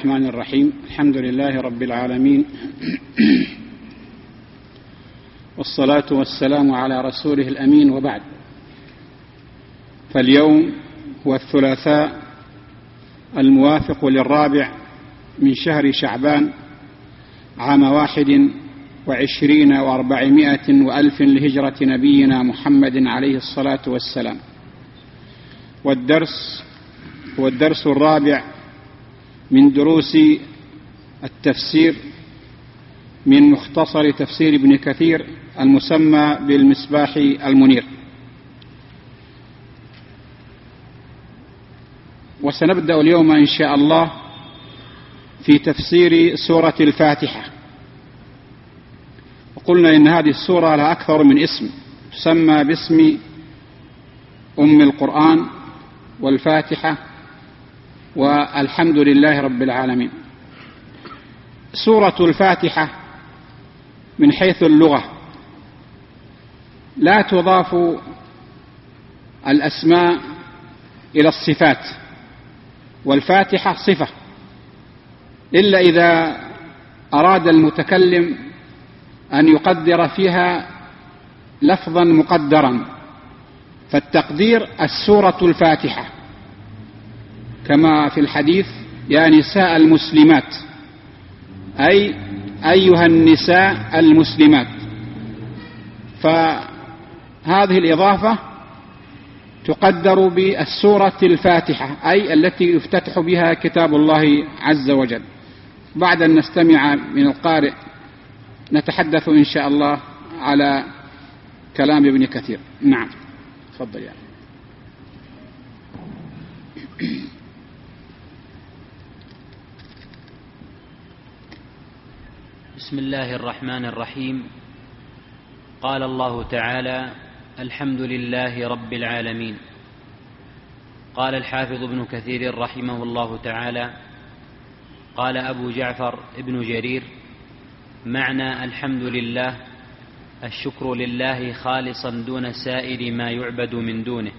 الرحمن الرحيم. الحمد لله رب العالمين، والصلاة والسلام على رسوله الأمين، وبعد. فاليوم هو الثلاثاء الموافق للرابع من شهر شعبان عام 21 و400 وألف لهجرة نبينا محمد عليه الصلاة والسلام. والدرس هو الدرس الرابع من دروس التفسير من مختصر تفسير ابن كثير المسمى بالمصباح المنير. وسنبدأ اليوم إن شاء الله في تفسير سورة الفاتحة. وقلنا إن هذه السورة لها أكثر من اسم، تسمى باسم أم القرآن والفاتحة والحمد لله رب العالمين. سورة الفاتحة من حيث اللغة لا تضاف الأسماء إلى الصفات، والفاتحة صفة إلا إذا أراد المتكلم أن يقدر فيها لفظا مقدرا، فالتقدير السورة الفاتحة، كما في الحديث: يا نساء المسلمات، أي أيها النساء المسلمات. فهذه الإضافة تقدر بالسورة الفاتحة، أي التي يفتتح بها كتاب الله عز وجل. بعد أن نستمع من القارئ نتحدث إن شاء الله على كلام ابن كثير. نعم، تفضل يا بسم الله الرحمن الرحيم. قال الله تعالى: الحمد لله رب العالمين. قال الحافظ ابن كثير رحمه الله تعالى: قال أبو جعفر ابن جرير: معنى الحمد لله الشكر لله خالصا دون سائر ما يعبد من دونه،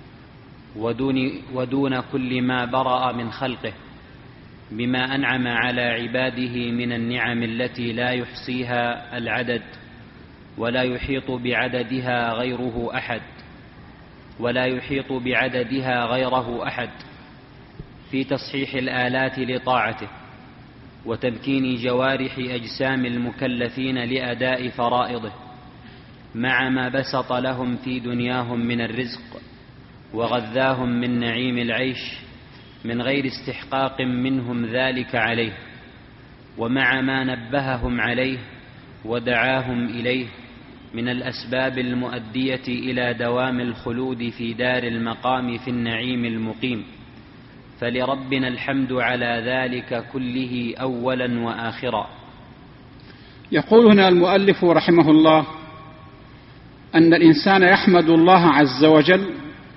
ودون كل ما برأ من خلقه، بما أنعم على عباده من النعم التي لا يحصيها العدد، ولا يحيط بعددها غيره أحد، في تصحيح الآلات لطاعته، وتمكين جوارح أجسام المكلفين لأداء فرائضه، مع ما بسط لهم في دنياهم من الرزق، وغذاهم من نعيم العيش من غير استحقاق منهم ذلك عليه، ومع ما نبههم عليه ودعاهم إليه من الأسباب المؤدية إلى دوام الخلود في دار المقام في النعيم المقيم. فلربنا الحمد على ذلك كله أولا وآخرا. يقول هنا المؤلف رحمه الله أن الإنسان يحمد الله عز وجل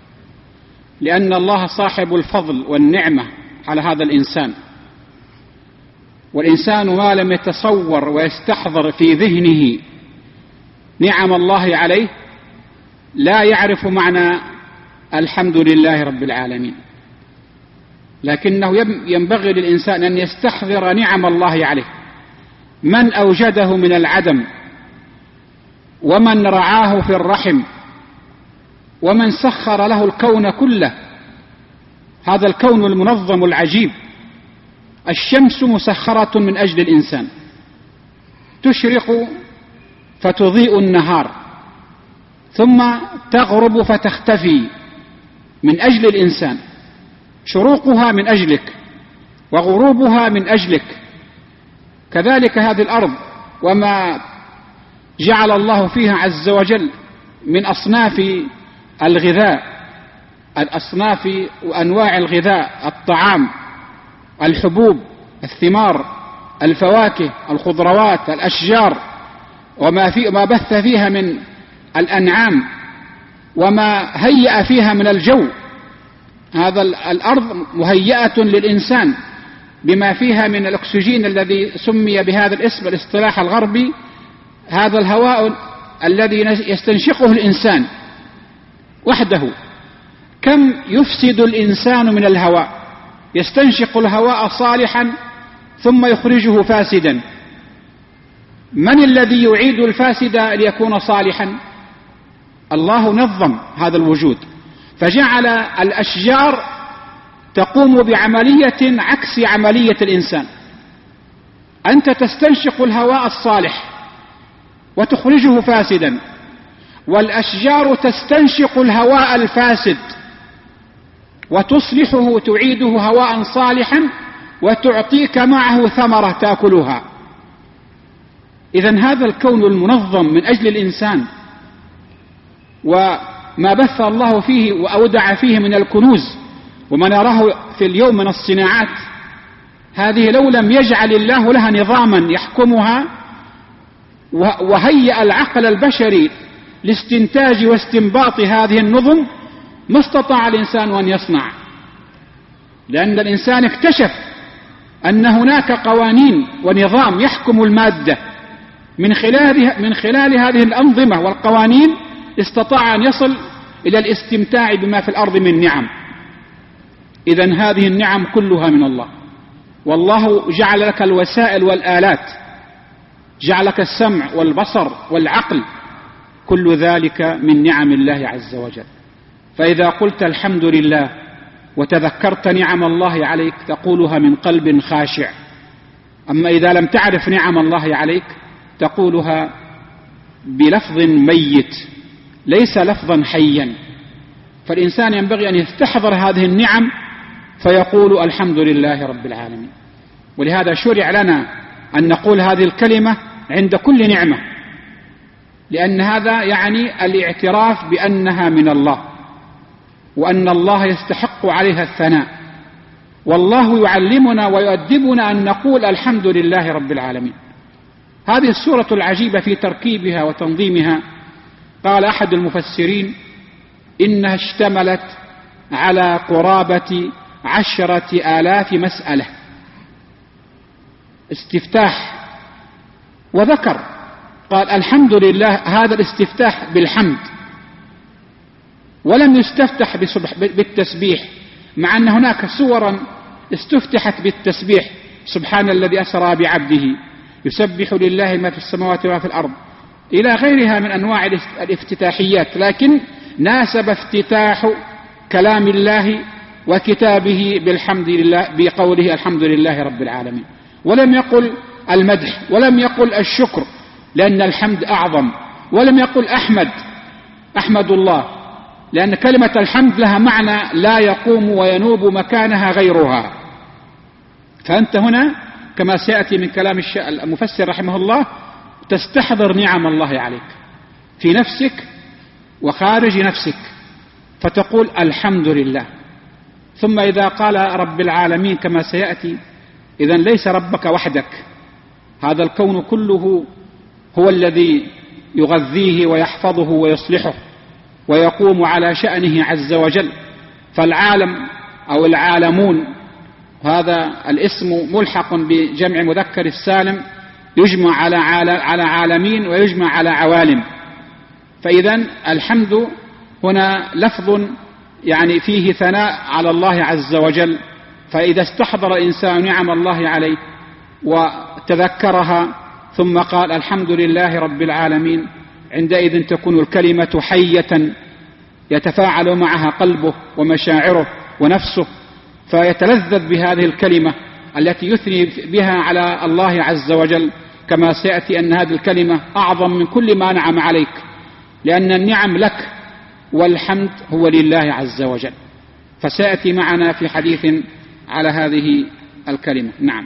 لأن الله صاحب الفضل والنعمة على هذا الإنسان، والإنسان ما لم يتصور ويستحضر في ذهنه نعم الله عليه لا يعرف معنى الحمد لله رب العالمين. لكنه ينبغي للإنسان أن يستحضر نعم الله عليه، من أوجده من العدم، ومن رعاه في الرحم، ومن سخر له الكون كله، هذا الكون المنظم العجيب. الشمس مسخرة من أجل الإنسان، تشرق فتضيء النهار، ثم تغرب فتختفي من أجل الإنسان. شروقها من أجلك وغروبها من أجلك. كذلك هذه الأرض وما جعل الله فيها عز وجل من أصناف الغذاء، الأصناف وأنواع الغذاء: الطعام، الحبوب، الثمار، الفواكه، الخضروات، الأشجار، وما بث فيها من الأنعام، وما هيأ فيها من الجو. هذا الأرض مهيئة للإنسان بما فيها من الأكسجين الذي سمي بهذا الاسم الاصطلاح الغربي، هذا الهواء الذي يستنشقه الإنسان وحده. كم يفسد الإنسان من الهواء، يستنشق الهواء صالحا ثم يخرجه فاسدا. من الذي يعيد الفاسد ليكون صالحا؟ الله نظم هذا الوجود، فجعل الأشجار تقوم بعملية عكس عملية الإنسان. أنت تستنشق الهواء الصالح وتخرجه فاسدا، والأشجار تستنشق الهواء الفاسد وتصلحه، تعيده هواء صالحا وتعطيك معه ثمرة تأكلها. إذن هذا الكون المنظم من أجل الإنسان، وما بث الله فيه وأودع فيه من الكنوز وما نراه في اليوم من الصناعات، هذه لو لم يجعل الله لها نظاما يحكمها وهيأ العقل البشري لاستنتاج واستنباط هذه النظم، ما استطاع الإنسان أن يصنع. لأن الإنسان اكتشف أن هناك قوانين ونظام يحكم المادة، من خلال هذه الأنظمة والقوانين استطاع أن يصل إلى الاستمتاع بما في الأرض من نعم. إذن هذه النعم كلها من الله، والله جعل لك الوسائل والآلات، جعل لك السمع والبصر والعقل، كل ذلك من نعم الله عز وجل. فإذا قلت الحمد لله وتذكرت نعم الله عليك تقولها من قلب خاشع. أما إذا لم تعرف نعم الله عليك تقولها بلفظ ميت ليس لفظا حيا. فالإنسان ينبغي أن يستحضر هذه النعم فيقول الحمد لله رب العالمين. ولهذا شرع لنا أن نقول هذه الكلمة عند كل نعمة، لأن هذا يعني الاعتراف بأنها من الله، وأن الله يستحق عليها الثناء، والله يعلمنا ويؤدبنا أن نقول الحمد لله رب العالمين. هذه السورة العجيبة في تركيبها وتنظيمها، قال أحد المفسرين إنها اشتملت على قرابة 10,000 مسألة استفتاح، وذكر قال الحمد لله، هذا الاستفتاح بالحمد، ولم يستفتح بالتسبيح، مع أن هناك سورا استفتحت بالتسبيح، سبحان الذي أسرى بعبده يسبح لله ما في السماوات وما في الأرض، إلى غيرها من أنواع الافتتاحيات، لكن ناسب افتتاح كلام الله وكتابه بالحمد لله بقوله الحمد لله رب العالمين، ولم يقل المدح ولم يقل الشكر، لأن الحمد أعظم، ولم يقل أحمد الله، لأن كلمة الحمد لها معنى لا يقوم وينوب مكانها غيرها. فأنت هنا كما سيأتي من كلام المفسر رحمه الله تستحضر نعم الله عليك في نفسك وخارج نفسك، فتقول الحمد لله. ثم إذا قال رب العالمين كما سيأتي، إذن ليس ربك وحدك، هذا الكون كله هو الذي يغذيه ويحفظه ويصلحه ويقوم على شأنه عز وجل. فالعالم أو العالمون، هذا الاسم ملحق بجمع مذكر السالم، يجمع على عالمين ويجمع على عوالم. فإذن الحمد هنا لفظ يعني فيه ثناء على الله عز وجل. فإذا استحضر الإنسان نعم الله عليه وتذكرها ثم قال الحمد لله رب العالمين، عندئذ تكون الكلمة حية يتفاعل معها قلبه ومشاعره ونفسه، فيتلذذ بهذه الكلمة التي يثني بها على الله عز وجل، كما سيأتي أن هذه الكلمة أعظم من كل ما نعم عليك، لأن النعم لك والحمد هو لله عز وجل. فسيأتي معنا في حديث على هذه الكلمة. نعم.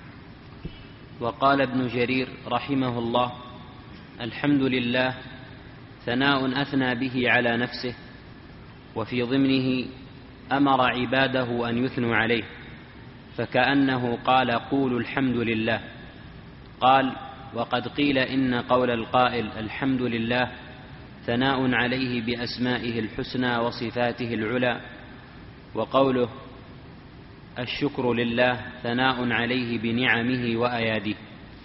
وقال ابن جرير رحمه الله: الحمد لله ثناء أثنى به على نفسه، وفي ضمنه أمر عباده أن يثنوا عليه، فكأنه قال قولوا الحمد لله. قال: وقد قيل إن قول القائل الحمد لله ثناء عليه بأسمائه الحسنى وصفاته العلى، وقوله الشكر لله ثناء عليه بنعمه وأياديه.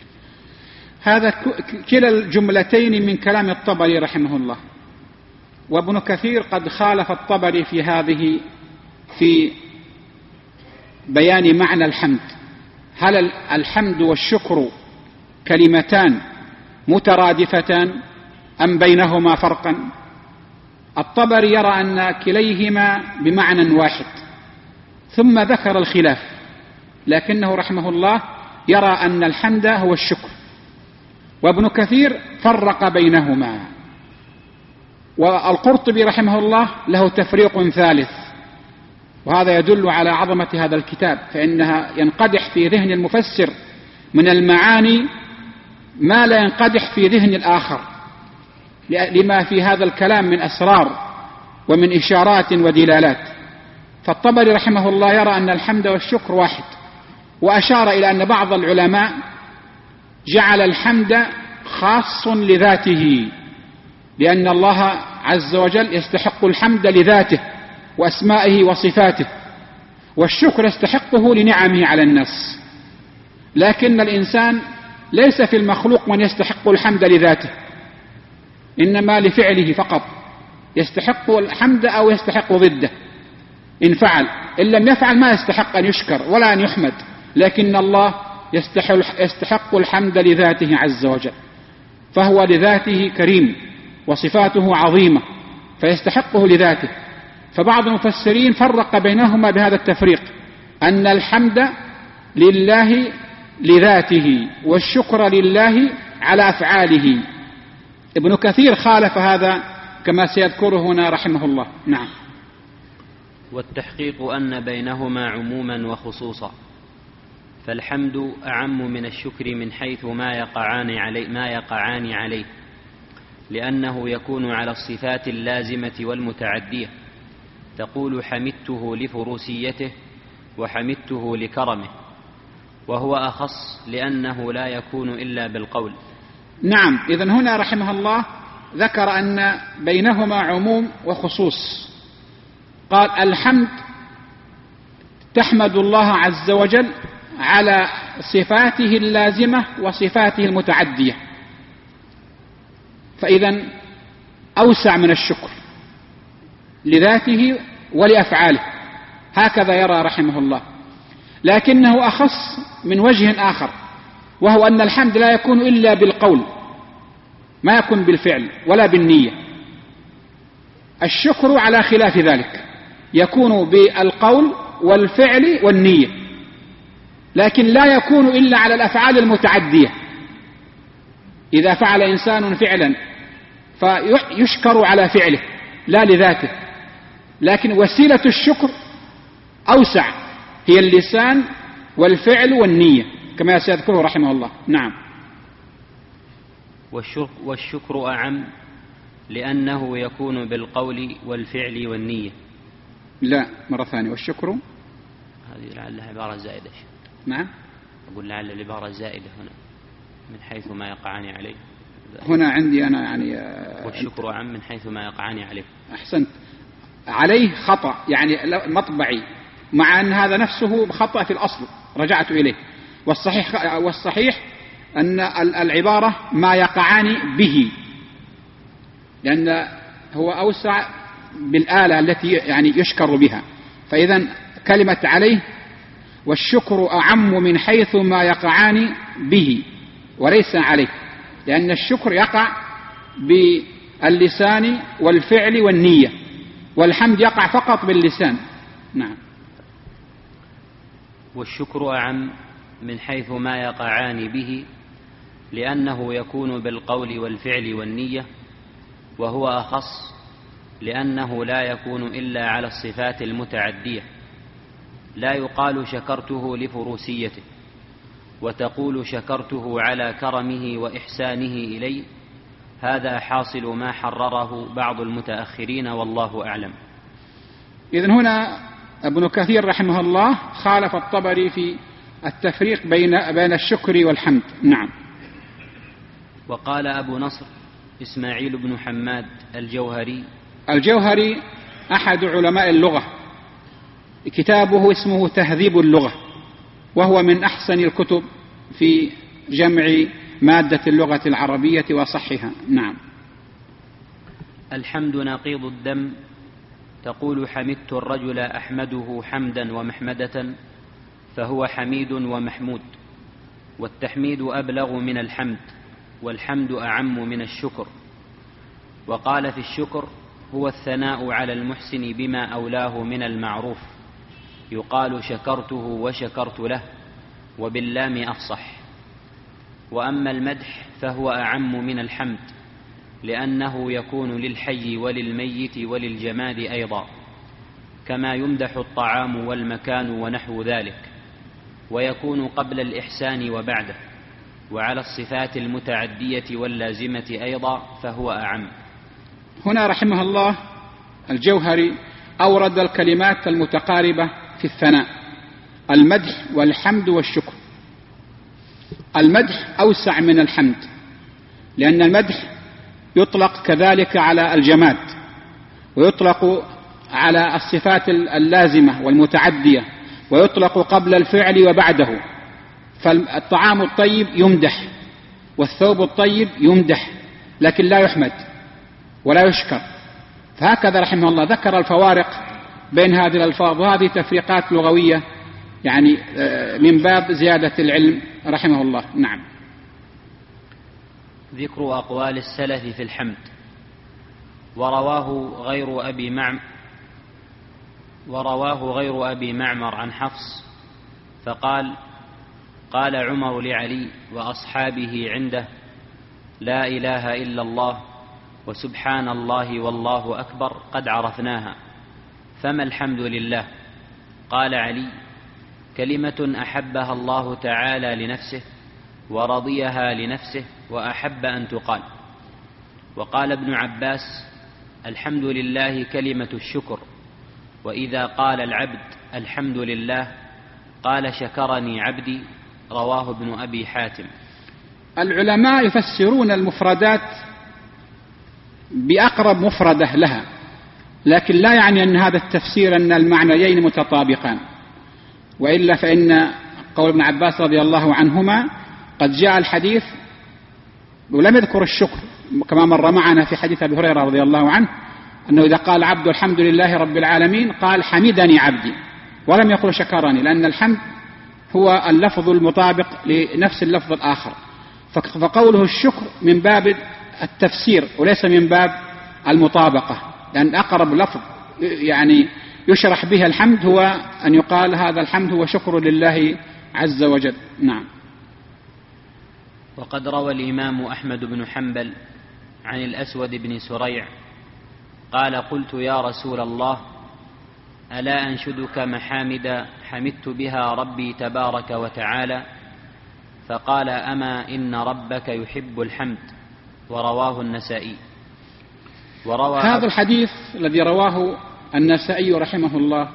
هذا كلا الجملتين من كلام الطبري رحمه الله، وابن كثير قد خالف الطبري في بيان معنى الحمد. هل الحمد والشكر كلمتان مترادفتان أم بينهما فرقا؟ الطبري يرى أن كليهما بمعنى واحد، ثم ذكر الخلاف، لكنه رحمه الله يرى أن الحمد هو الشكر، وابن كثير فرق بينهما، والقرطبي رحمه الله له تفريق ثالث، وهذا يدل على عظمة هذا الكتاب، فإنها ينقدح في ذهن المفسر من المعاني ما لا ينقدح في ذهن الآخر، لما في هذا الكلام من أسرار ومن إشارات ودلالات. فالطبري رحمه الله يرى أن الحمد والشكر واحد، وأشار إلى أن بعض العلماء جعل الحمد خاص لذاته، لأن الله عز وجل يستحق الحمد لذاته وأسمائه وصفاته، والشكر يستحقه لنعمه على الناس. لكن الإنسان ليس في المخلوق من يستحق الحمد لذاته، إنما لفعله فقط يستحق الحمد أو يستحق ضده إن فعل، إن لم يفعل ما يستحق أن يشكر ولا أن يحمد، لكن الله يستحق الحمد لذاته عز وجل، فهو لذاته كريم وصفاته عظيمة فيستحقه لذاته. فبعض المفسرين فرق بينهما بهذا التفريق، أن الحمد لله لذاته والشكر لله على أفعاله. ابن كثير خالف هذا كما سيذكره هنا رحمه الله. نعم. والتحقيق أن بينهما عموما وخصوصا، فالحمد أعم من الشكر من حيث ما يقعان عليه، لأنه يكون على الصفات اللازمة والمتعدية، تقول حمدته لفروسيته وحمدته لكرمه، وهو أخص لأنه لا يكون إلا بالقول. نعم. إذن هنا رحمه الله ذكر أن بينهما عموم وخصوص. قال الحمد تحمد الله عز وجل على صفاته اللازمة وصفاته المتعدية، فإذا أوسع من الشكر لذاته ولأفعاله، هكذا يرى رحمه الله. لكنه أخص من وجه آخر، وهو أن الحمد لا يكون إلا بالقول، ما يكون بالفعل ولا بالنية. الشكر على خلاف ذلك، يكون بالقول والفعل والنية، لكن لا يكون إلا على الأفعال المتعدية. إذا فعل إنسان فعلا فيشكر على فعله لا لذاته، لكن وسيلة الشكر أوسع، هي اللسان والفعل والنية كما سيذكره رحمه الله. نعم. والشكر أعم لأنه يكون بالقول والفعل والنية. لا، مرة ثانية. والشكر هذه لعلها عبارة زائدة. نعم. أقول لعل العبارة زائدة هنا من حيث ما يقعان عليه. هنا عندي أنا يعني والشكر أعم من حيث ما يقعان عليه. أحسنت. عليه خطأ يعني مطبعي، مع أن هذا نفسه خطأ في الأصل، رجعت إليه. والصحيح أن العبارة ما يقعان به، لأن هو أوسع بالآلة التي يعني يشكر بها. فإذا كلمة عليه والشكر أعم من حيث ما يقعان به وليس عليه، لأن الشكر يقع باللسان والفعل والنية، والحمد يقع فقط باللسان. نعم. والشكر أعم من حيث ما يقعان به، لأنه يكون بالقول والفعل والنية، وهو أخص لأنه لا يكون إلا على الصفات المتعدية. لا يقال شكرته لفروسيته، وتقول شكرته على كرمه وإحسانه إلي، هذا حاصل ما حرره بعض المتأخرين والله أعلم. إذن هنا ابن كثير رحمه الله خالف الطبري في التفريق بين الشكر والحمد. نعم. وقال أبو نصر إسماعيل بن حماد الجوهري أحد علماء اللغة، كتابه اسمه تهذيب اللغة، وهو من أحسن الكتب في جمع مادة اللغة العربية وصحها. نعم. الحمد نقيض الدم، تقول حمدت الرجل أحمده حمدا ومحمدة، فهو حميد ومحمود، والتحميد أبلغ من الحمد، والحمد أعم من الشكر. وقال في الشكر: هو الثناء على المحسن بما أولاه من المعروف، يقال شكرته وشكرت له، وباللام أفصح. وأما المدح فهو أعم من الحمد، لأنه يكون للحي وللميت وللجماد أيضا، كما يمدح الطعام والمكان ونحو ذلك، ويكون قبل الإحسان وبعده، وعلى الصفات المتعدية واللازمة أيضا فهو أعم. هنا رحمه الله الجوهري أورد الكلمات المتقاربة في الثناء: المدح والحمد والشكر. المدح أوسع من الحمد، لأن المدح يطلق كذلك على الجماد، ويطلق على الصفات اللازمة والمتعدية، ويطلق قبل الفعل وبعده. فالطعام الطيب يمدح، والثوب الطيب يمدح، لكن لا يحمد ولا يشكر. فهكذا رحمه الله ذكر الفوارق بين هذه الألفاظ، وهذه تفريقات لغوية يعني من باب زيادة العلم رحمه الله. نعم. ذكر أقوال السلف في الحمد. ورواه غير أبي معمر عن حفص فقال: قال عمر لعلي وأصحابه عنده: لا إله إلا الله وسبحان الله والله أكبر قد عرفناها، فما الحمد لله؟ قال علي: كلمة أحبها الله تعالى لنفسه ورضيها لنفسه وأحب أن تقال. وقال ابن عباس: الحمد لله كلمة الشكر، وإذا قال العبد الحمد لله قال شكرني عبدي. رواه ابن أبي حاتم. العلماء يفسرون المفردات بأقرب مفردة لها، لكن لا يعني أن هذا التفسير أن المعنيين متطابقان، وإلا فإن قول ابن عباس رضي الله عنهما قد جاء الحديث ولم يذكر الشكر، كما مر معنا في حديث أبي هريرة رضي الله عنه أنه إذا قال عبد الحمد لله رب العالمين قال حمدني عبدي، ولم يقل شكرني، لأن الحمد هو اللفظ المطابق لنفس اللفظ الآخر. فقوله الشكر من باب التفسير وليس من باب المطابقة، لأن أقرب لفظ يعني يشرح به الحمد هو أن يقال هذا الحمد هو شكر لله عز وجل. نعم. وقد روى الإمام أحمد بن حنبل عن الأسود بن سريع قال: قلت يا رسول الله، ألا أنشدك محامد حمدت بها ربي تبارك وتعالى؟ فقال: أما إن ربك يحب الحمد. ورواه النسائي. هذا الحديث الذي رواه النسائي رحمه الله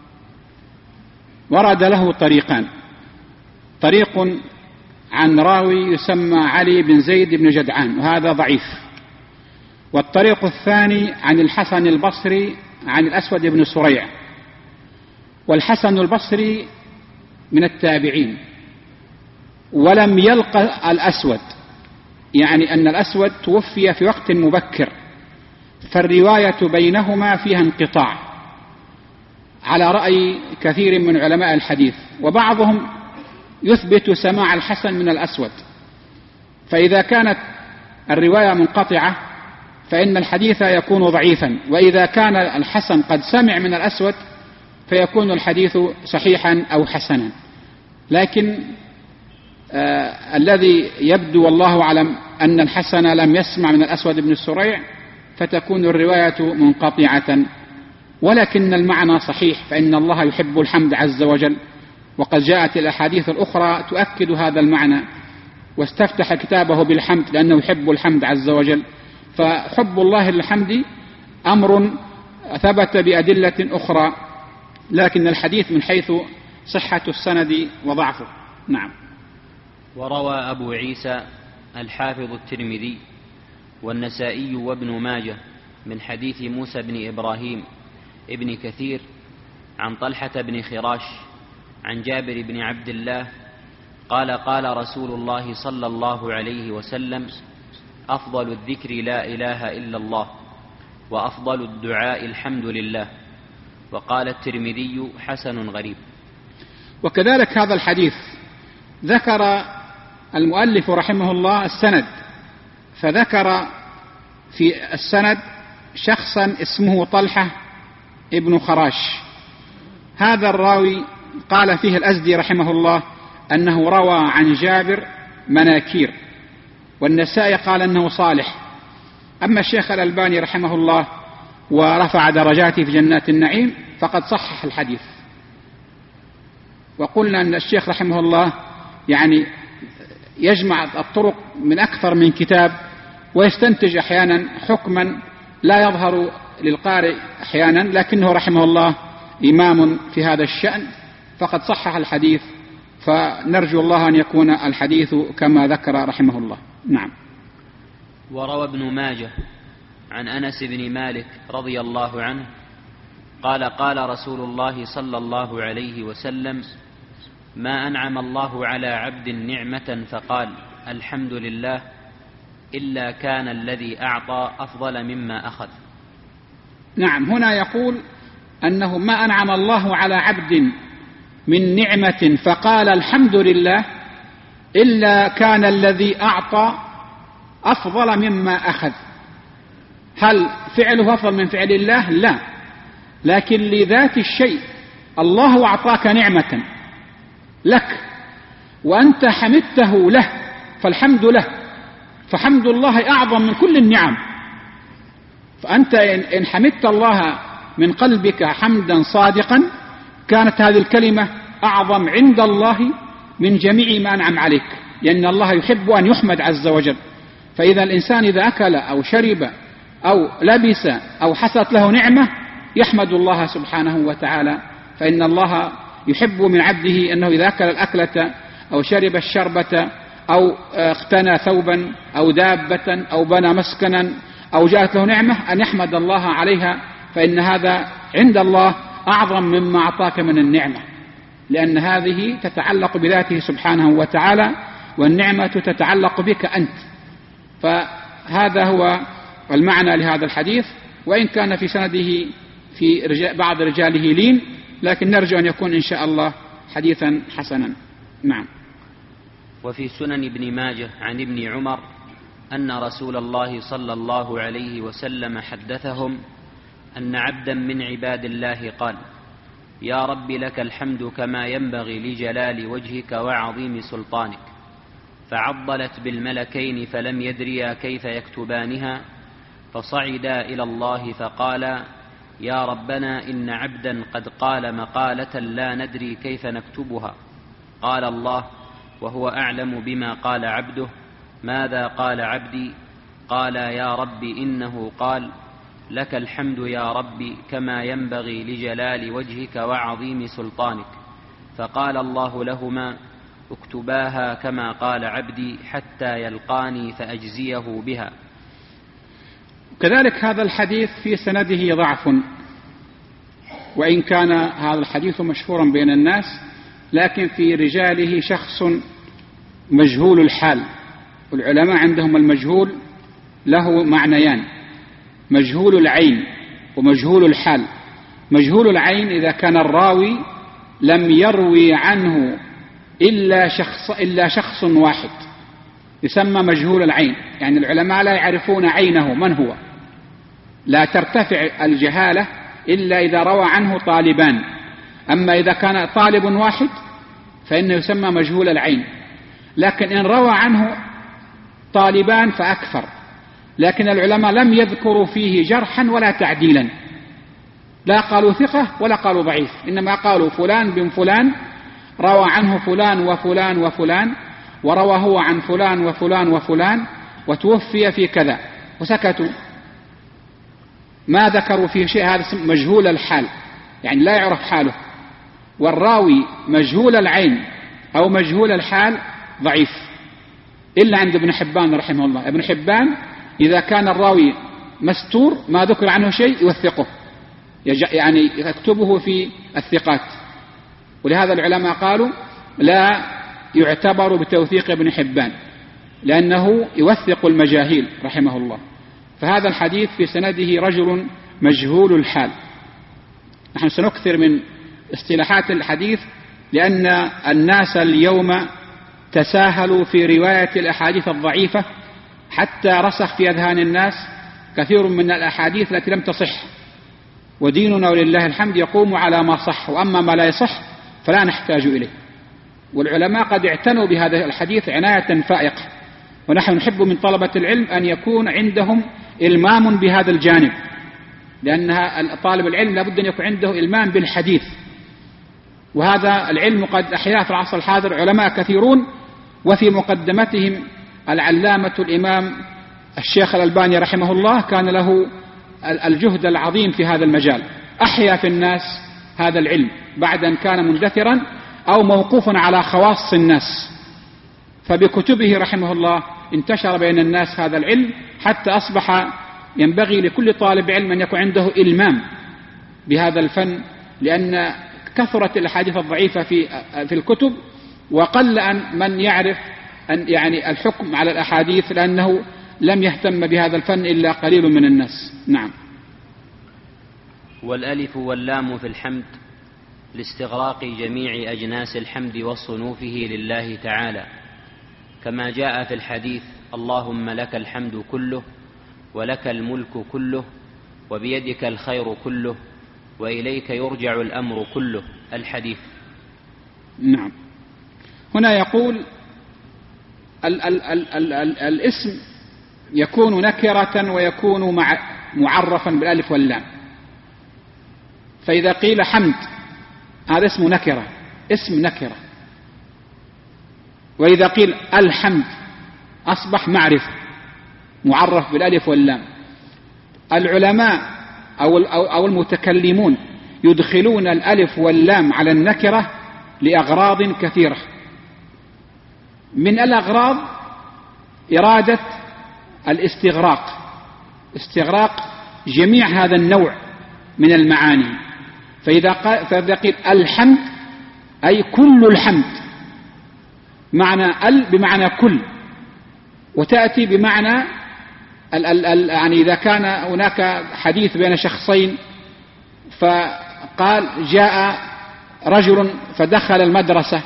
ورد له طريقان: طريق عن راوي يسمى علي بن زيد بن جدعان وهذا ضعيف، والطريق الثاني عن الحسن البصري عن الأسود بن سريع. والحسن البصري من التابعين ولم يلقى الأسود، يعني أن الأسود توفي في وقت مبكر، فالرواية بينهما فيها انقطاع على رأي كثير من علماء الحديث، وبعضهم يثبت سماع الحسن من الأسود. فإذا كانت الرواية منقطعة فإن الحديث يكون ضعيفا، وإذا كان الحسن قد سمع من الأسود فيكون الحديث صحيحا أو حسنا. لكن الذي يبدو والله أعلم أن الحسن لم يسمع من الأسود بن السريع، فتكون الرواية منقطعة، ولكن المعنى صحيح، فإن الله يحب الحمد عز وجل، وقد جاءت الأحاديث الأخرى تؤكد هذا المعنى، واستفتح كتابه بالحمد لأنه يحب الحمد عز وجل. فحب الله للحمد أمر ثبت بأدلة أخرى، لكن الحديث من حيث صحة السند وضعفه. نعم. وروى أبو عيسى الحافظ الترمذي والنسائي وابن ماجه من حديث موسى بن إبراهيم ابن كثير عن طلحة بن خراش عن جابر بن عبد الله قال: قال رسول الله صلى الله عليه وسلم: أفضل الذكر لا إله إلا الله، وأفضل الدعاء الحمد لله. وقال الترمذي: حسن غريب. وكذلك هذا الحديث ذكر المؤلف رحمه الله السند، فذكر في السند شخصا اسمه طلحة ابن خراش. هذا الراوي قال فيه الأزدي رحمه الله أنه روى عن جابر مناكير، والنسائي قال أنه صالح. أما الشيخ الألباني رحمه الله ورفع درجاته في جنات النعيم فقد صحح الحديث. وقلنا أن الشيخ رحمه الله يعني يجمع الطرق من أكثر من كتاب، ويستنتج أحيانا حكما لا يظهر للقارئ أحيانا، لكنه رحمه الله إمام في هذا الشأن، فقد صحح الحديث، فنرجو الله أن يكون الحديث كما ذكر رحمه الله. نعم. وروى ابن ماجه عن أنس بن مالك رضي الله عنه قال قال رسول الله صلى الله عليه وسلم: ما أنعم الله على عبد نعمة فقال الحمد لله إلا كان الذي أعطى أفضل مما أخذ. نعم، هنا يقول أنه ما أنعم الله على عبد من نعمة فقال الحمد لله إلا كان الذي أعطى أفضل مما أخذ. هل فعله أفضل من فعل الله؟ لا، لكن لذات الشيء الله أعطاك نعمة لك وأنت حمدته له فالحمد له، فحمد الله أعظم من كل النعم. فأنت إن حمدت الله من قلبك حمدا صادقا كانت هذه الكلمة أعظم عند الله من جميع ما أنعم عليك، لأن الله يحب أن يحمد عز وجل. فإذا الإنسان إذا أكل أو شرب أو لبس أو حصلت له نعمة يحمد الله سبحانه وتعالى، فإن الله يحب من عبده أنه إذا أكل الأكلة أو شرب الشربة أو اقتنى ثوبا أو دابة أو بنى مسكنا أو جاءت له نعمة أن يحمد الله عليها، فإن هذا عند الله أعظم مما أعطاك من النعمة، لأن هذه تتعلق بذاته سبحانه وتعالى، والنعمة تتعلق بك أنت. فهذا هو المعنى لهذا الحديث، وإن كان في سنده في بعض رجاله لين، لكن نرجو أن يكون إن شاء الله حديثا حسنا. نعم. وفي سنن ابن ماجه عن ابن عمر أن رسول الله صلى الله عليه وسلم حدثهم أن عبدا من عباد الله قال: يا رب لك الحمد كما ينبغي لجلال وجهك وعظيم سلطانك، فعضلت بالملكين فلم يدريا كيف يكتبانها، فصعدا إلى الله فقالا: يا ربنا إن عبدا قد قال مقالة لا ندري كيف نكتبها. قال الله وهو أعلم بما قال عبده: ماذا قال عبدي؟ قال: يا رب إنه قال لك الحمد يا رب كما ينبغي لجلال وجهك وعظيم سلطانك. فقال الله لهما: اكتباها كما قال عبدي حتى يلقاني فأجزيه بها. كذلك هذا الحديث في سنده ضعف، وإن كان هذا الحديث مشهورا بين الناس، لكن في رجاله شخص مجهول الحال. والعلماء عندهم المجهول له معنيان: مجهول العين ومجهول الحال. مجهول العين إذا كان الراوي لم يروي عنه إلا شخص واحد يسمى مجهول العين، يعني العلماء لا يعرفون عينه من هو، لا ترتفع الجهالة إلا إذا روى عنه طالبان. أما إذا كان طالب واحد فإنه يسمى مجهول العين، لكن إن روى عنه طالبان فأكثر. لكن العلماء لم يذكروا فيه جرحا ولا تعديلا، لا قالوا ثقة ولا قالوا ضعيف، إنما قالوا فلان بن فلان روى عنه فلان وفلان وفلان، وروى هو عن فلان وفلان وفلان، وتوفي في كذا، وسكتوا، ما ذكروا فيه شيء. هذا مجهول الحال، يعني لا يعرف حاله. والراوي مجهول العين أو مجهول الحال ضعيف، إلا عند ابن حبان رحمه الله. ابن حبان إذا كان الراوي مستور ما ذكر عنه شيء يوثقه، يعني يكتبه في الثقات. ولهذا العلماء قالوا لا يعتبر بتوثيق ابن حبان، لأنه يوثق المجاهيل رحمه الله. فهذا الحديث في سنده رجل مجهول الحال. نحن سنكثر من اصطلاحات الحديث لأن الناس اليوم تساهلوا في رواية الأحاديث الضعيفة حتى رسخ في أذهان الناس كثير من الأحاديث التي لم تصح، وديننا ولله الحمد يقوم على ما صح، وأما ما لا يصح فلا نحتاج إليه. والعلماء قد اعتنوا بهذا الحديث عناية فائقة، ونحن نحب من طلبة العلم أن يكون عندهم إلمام بهذا الجانب، لأن طالب العلم لابد أن يكون عنده إلمام بالحديث، وهذا العلم قد أحياه في العصر الحاضر علماء كثيرون، وفي مقدمتهم العلامة الإمام الشيخ الألباني رحمه الله كان له الجهد العظيم في هذا المجال، أحيا في الناس هذا العلم بعد أن كان مندثرا أو موقوفا على خواص الناس، فبكتبه رحمه الله انتشر بين الناس هذا العلم حتى أصبح ينبغي لكل طالب علم أن يكون عنده إلمام بهذا الفن، لأن كثرت الأحاديث الضعيفة في الكتب، وقل أن من يعرف أن يعني الحكم على الأحاديث، لأنه لم يهتم بهذا الفن إلا قليل من الناس. نعم. والألف واللام في الحمد لاستغراق جميع أجناس الحمد وصنوفه لله تعالى، كما جاء في الحديث: اللهم لك الحمد كله ولك الملك كله وبيدك الخير كله وإليك يرجع الأمر كله، الحديث. نعم. هنا يقول الاسم يكون نكرة ويكون معرفا بالألف واللام، فإذا قيل حمد هذا اسم نكرة، اسم نكرة، وإذا قيل الحمد أصبح معرفة معرف بالألف واللام. العلماء أو المتكلمون يدخلون الألف واللام على النكرة لأغراض كثيرة. من الأغراض إرادة الاستغراق، استغراق جميع هذا النوع من المعاني. فإذا قيل الحمد أي كل الحمد، معنى بمعنى كل، وتأتي بمعنى يعني إذا كان هناك حديث بين شخصين فقال جاء رجل فدخل المدرسة،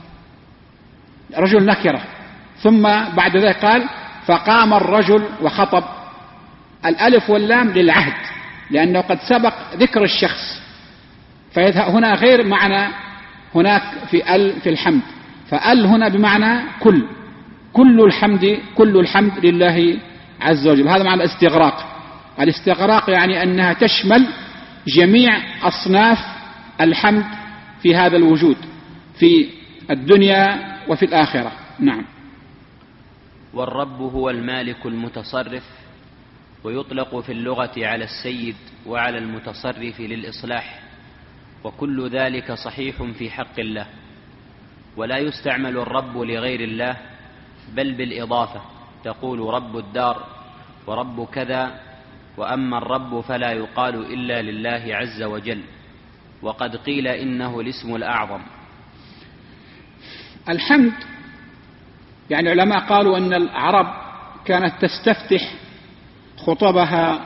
رجل نكرة، ثم بعد ذلك قال فقام الرجل وخطب، الألف واللام للعهد لأنه قد سبق ذكر الشخص، فهنا غير معنى هناك في الحمد، فأل هنا بمعنى كل الحمد لله عز وجل. هذا معنى الاستغراق يعني أنها تشمل جميع أصناف الحمد في هذا الوجود في الدنيا وفي الآخرة. نعم. والرب هو المالك المتصرف، ويطلق في اللغة على السيد وعلى المتصرف للإصلاح، وكل ذلك صحيح في حق الله، ولا يستعمل الرب لغير الله بل بالإضافة، تقول رب الدار ورب كذا، وأما الرب فلا يقال إلا لله عز وجل، وقد قيل إنه الاسم الأعظم. الحمد يعني علماء قالوا أن العرب كانت تستفتح خطبها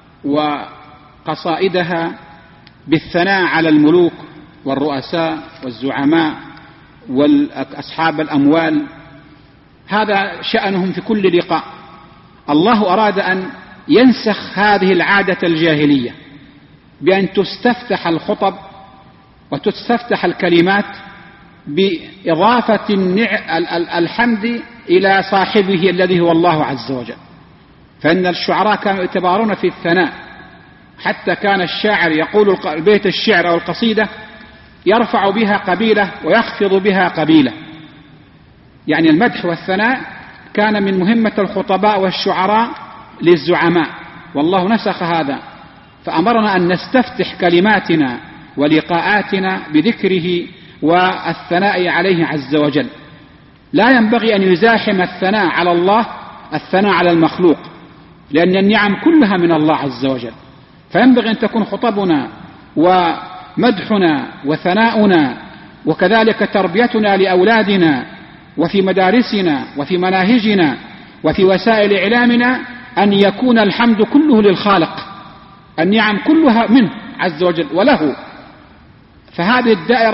وقصائدها بالثناء على الملوك والرؤساء والزعماء والأصحاب الأموال، هذا شأنهم في كل لقاء. الله أراد أن ينسخ هذه العادة الجاهلية بأن تستفتح الخطب وتستفتح الكلمات بإضافة الحمد إلى صاحبه الذي هو الله عز وجل. فإن الشعراء كانوا يتبارون في الثناء، حتى كان الشاعر يقول بيت الشعر أو القصيدة يرفع بها قبيلة ويخفض بها قبيلة، يعني المدح والثناء كان من مهمة الخطباء والشعراء للزعماء، والله نسخ هذا فأمرنا أن نستفتح كلماتنا ولقاءاتنا بذكره والثناء عليه عز وجل. لا ينبغي أن يزاحم الثناء على الله الثناء على المخلوق، لأن النعم كلها من الله عز وجل، فينبغي أن تكون خطبنا ومدحنا وثناؤنا وكذلك تربيتنا لأولادنا وفي مدارسنا وفي مناهجنا وفي وسائل إعلامنا أن يكون الحمد كله للخالق، النعم كلها منه عز وجل وله. فهذه الدائرة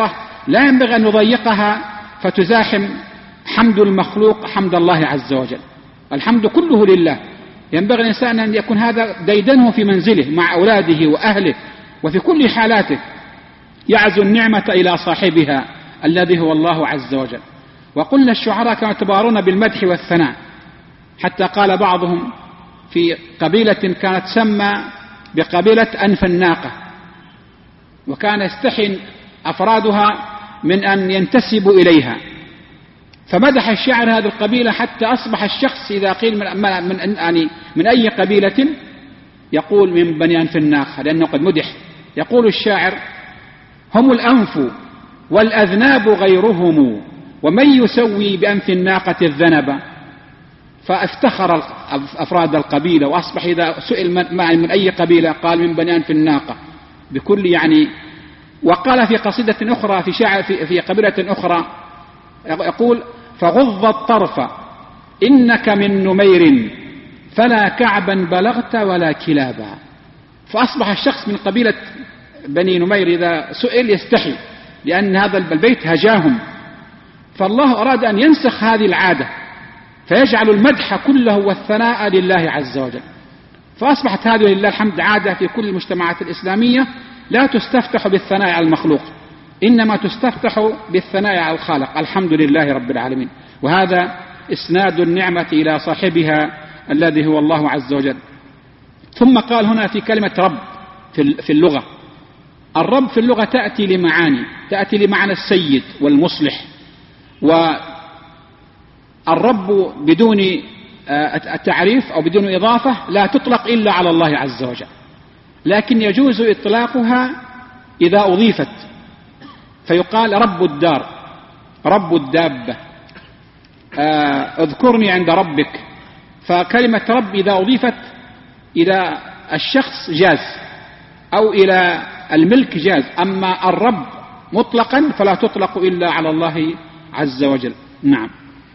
لا ينبغي أن نضيقها فتزاحم حمد المخلوق حمد الله عز وجل. الحمد كله لله. ينبغي الإنسان أن يكون هذا ديدنه في منزله مع أولاده وأهله وفي كل حالاته، يعزو النعمة إلى صاحبها الذي هو الله عز وجل. وقلنا الشعراء كانوا يتبارون بالمدح والثناء، حتى قال بعضهم في قبيلة كانت تسمى بقبيلة أنف الناقة، وكان يستحي أفرادها من أن ينتسبوا إليها، فمدح الشاعر هذه القبيلة حتى أصبح الشخص إذا قيل من أي قبيلة يقول من بني أنف الناقة، لأنه قد مدح. يقول الشاعر: هم الأنف والأذناب غيرهم، ومن يسوي بأنف الناقة الذنب. فافتخر أفراد القبيلة، وأصبح إذا سئل من أي قبيلة قال من بني أنف الناقة بكل وقال في قصيدة أخرى في شاعر في قبيلة أخرى يقول: فغض الطرف إنك من نمير فلا كعبا بلغت ولا كلابا. فأصبح الشخص من قبيلة بني نمير إذا سئل يستحي، لأن هذا البيت هجاهم. فالله أراد أن ينسخ هذه العادة، فيجعل المدح كله والثناء لله عز وجل. فأصبحت هذه لله الحمد عادة في كل المجتمعات الإسلامية، لا تستفتح بالثناء على المخلوق، إنما تستفتح بالثناء على الخالق، الحمد لله رب العالمين. وهذا إسناد النعمة إلى صاحبها الذي هو الله عز وجل. ثم قال هنا في كلمة رب في اللغة، الرب في اللغة تأتي لمعنى السيد والمصلح. والرب بدون التعريف أو بدون إضافة لا تطلق إلا على الله عز وجل، لكن يجوز إطلاقها إذا أضيفت، فيقال رب الدار، رب الدابة، اذكرني عند ربك. فكلمة رب إذا أضيفت إلى الشخص جاز، أو إلى الملك جاز، أما الرب مطلقا فلا تطلق إلا على الله عز وجل. نعم.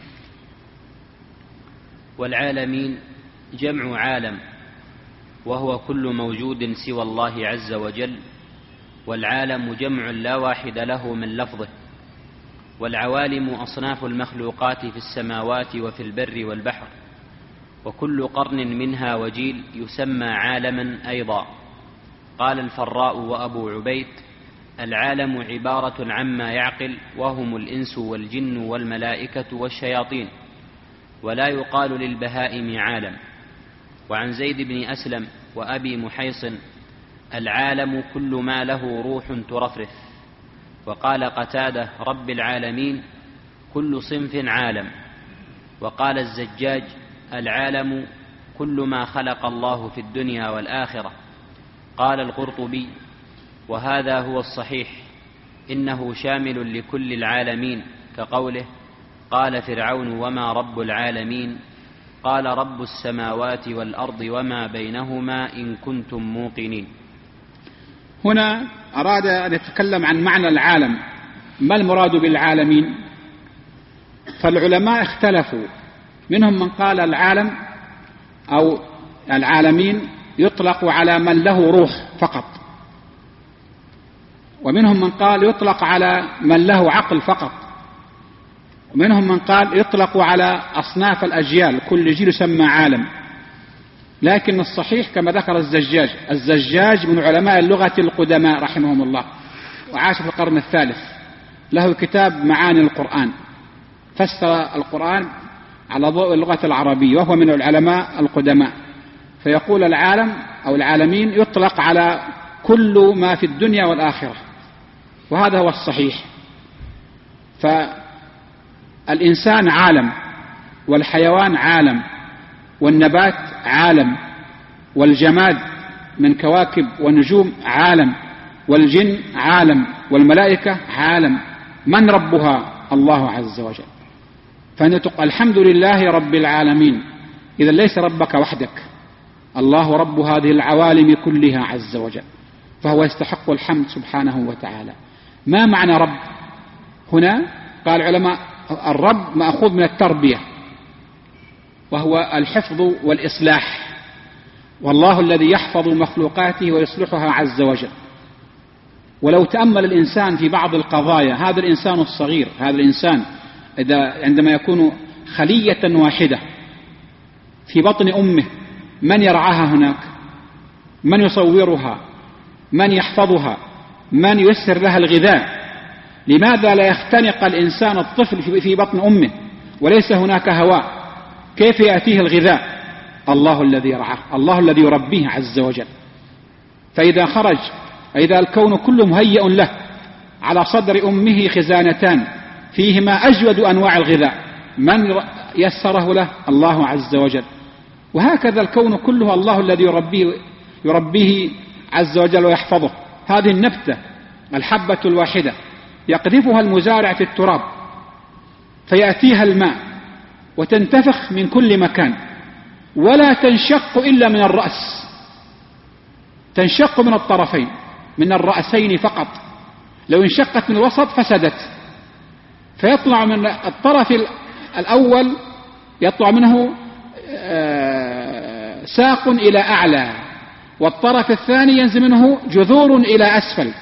والعالمين جمع عالم، وهو كل موجود سوى الله عز وجل، والعالم جمع لا واحد له من لفظه. والعوالم أصناف المخلوقات في السماوات وفي البر والبحر، وكل قرن منها وجيل يسمى عالما أيضا. قال الفراء وأبو عبيد: العالم عبارة عما يعقل، وهم الإنس والجن والملائكة والشياطين، ولا يقال للبهائم عالم. وعن زيد بن أسلم وأبي محيصن: العالم كل ما له روح ترفرف. وقال قتادة: رب العالمين كل صنف عالم. وقال الزجاج: العالم كل ما خلق الله في الدنيا والآخرة. قال القرطبي: وهذا هو الصحيح، إنه شامل لكل العالمين، كقوله: قال فرعون: وما رب العالمين؟ قال: رب السماوات والأرض وما بينهما إن كنتم موقنين. هنا أراد أن يتكلم عن معنى العالم، ما المراد بالعالمين؟ فالعلماء اختلفوا، منهم من قال العالم أو العالمين يطلق على من له روح فقط، ومنهم من قال يطلق على من له عقل فقط، ومنهم من قال يطلق على أصناف الأجيال، كل جيل يسمى عالم. لكن الصحيح كما ذكر الزجاج من علماء اللغة القدماء رحمهم الله، وعاش في القرن الثالث، له كتاب معاني القرآن، فسر القرآن على ضوء اللغة العربية، وهو من العلماء القدماء. فيقول العالم أو العالمين يطلق على كل ما في الدنيا والآخرة، وهذا هو الصحيح. فالإنسان عالم، والحيوان عالم، والنبات عالم، والجماد من كواكب ونجوم عالم، والجن عالم، والملائكة عالم. من ربها؟ الله عز وجل. فنطق الحمد لله رب العالمين، إذا ليس ربك وحدك، الله رب هذه العوالم كلها عز وجل، فهو يستحق الحمد سبحانه وتعالى. ما معنى رب هنا؟ قال العلماء: الرب مأخوذ من التربية، وهو الحفظ والإصلاح، والله الذي يحفظ مخلوقاته ويصلحها عز وجل. ولو تأمل الإنسان في بعض القضايا، هذا الإنسان الصغير، هذا الإنسان عندما يكون خلية واحدة في بطن أمه، من يرعاها هناك؟ من يصورها؟ من يحفظها؟ من ييسر لها الغذاء؟ لماذا لا يختنق الإنسان الطفل في بطن أمه وليس هناك هواء؟ كيف يأتيه الغذاء؟ الله الذي يرعاه، الله الذي يربيه عز وجل. فإذا خرج، إذا الكون كله مهيئ له، على صدر أمه خزانتان فيهما أجود أنواع الغذاء، من يسره له؟ الله عز وجل. وهكذا الكون كله الله الذي يربيه عز وجل ويحفظه. هذه النبتة الحبة الواحدة يقذفها المزارع في التراب فيأتيها الماء وتنتفخ من كل مكان، ولا تنشق إلا من الرأس، تنشق من الطرفين، من الرأسين فقط. لو انشقت من الوسط فسدت. فيطلع من الطرف الأول يطلع منه ساق إلى أعلى، والطرف الثاني ينزل منه جذور إلى أسفل.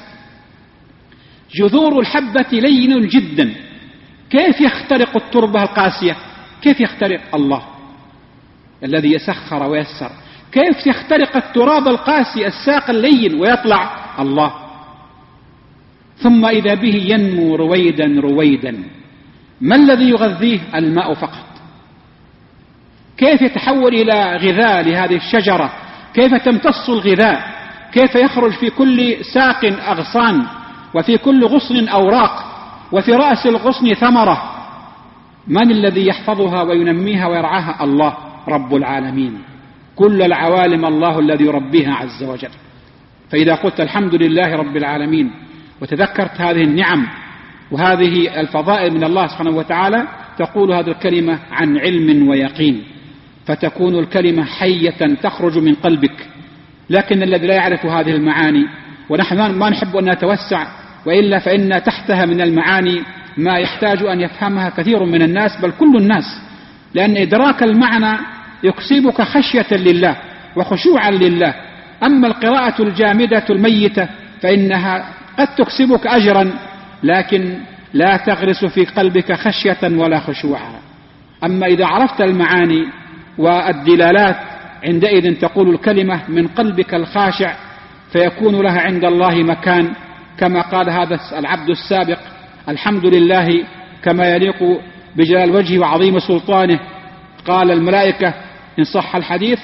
جذور الحبة لين جدا، كيف يخترق التربة القاسية؟ كيف يخترق؟ الله الذي يسخر ويسر. كيف يخترق التراب القاسي الساق اللين ويطلع؟ الله. ثم إذا به ينمو رويدا رويدا. ما الذي يغذيه؟ الماء فقط. كيف يتحول إلى غذاء لهذه الشجرة؟ كيف تمتص الغذاء؟ كيف يخرج في كل ساق أغصان، وفي كل غصن أوراق، وفي رأس الغصن ثمرة؟ من الذي يحفظها وينميها ويرعاها؟ الله رب العالمين. كل العوالم الله الذي يربيها عز وجل. فإذا قلت الحمد لله رب العالمين وتذكرت هذه النعم وهذه الفضائل من الله سبحانه وتعالى، تقول هذه الكلمة عن علم ويقين، فتكون الكلمة حية تخرج من قلبك. لكن الذي لا يعرف هذه المعاني، ونحن ما نحب أن نتوسع، وإلا فإن تحتها من المعاني ما يحتاج أن يفهمها كثير من الناس، بل كل الناس، لأن إدراك المعنى يكسبك خشية لله وخشوعا لله. أما القراءة الجامدة الميتة فإنها قد تكسبك أجرا، لكن لا تغرس في قلبك خشية ولا خشوعا. أما إذا عرفت المعاني والدلالات، عندئذ تقول الكلمة من قلبك الخاشع، فيكون لها عند الله مكان، كما قال هذا العبد السابق: الحمد لله كما يليق بجلال وجهه وعظيم سلطانه. قال الملائكة إن صح الحديث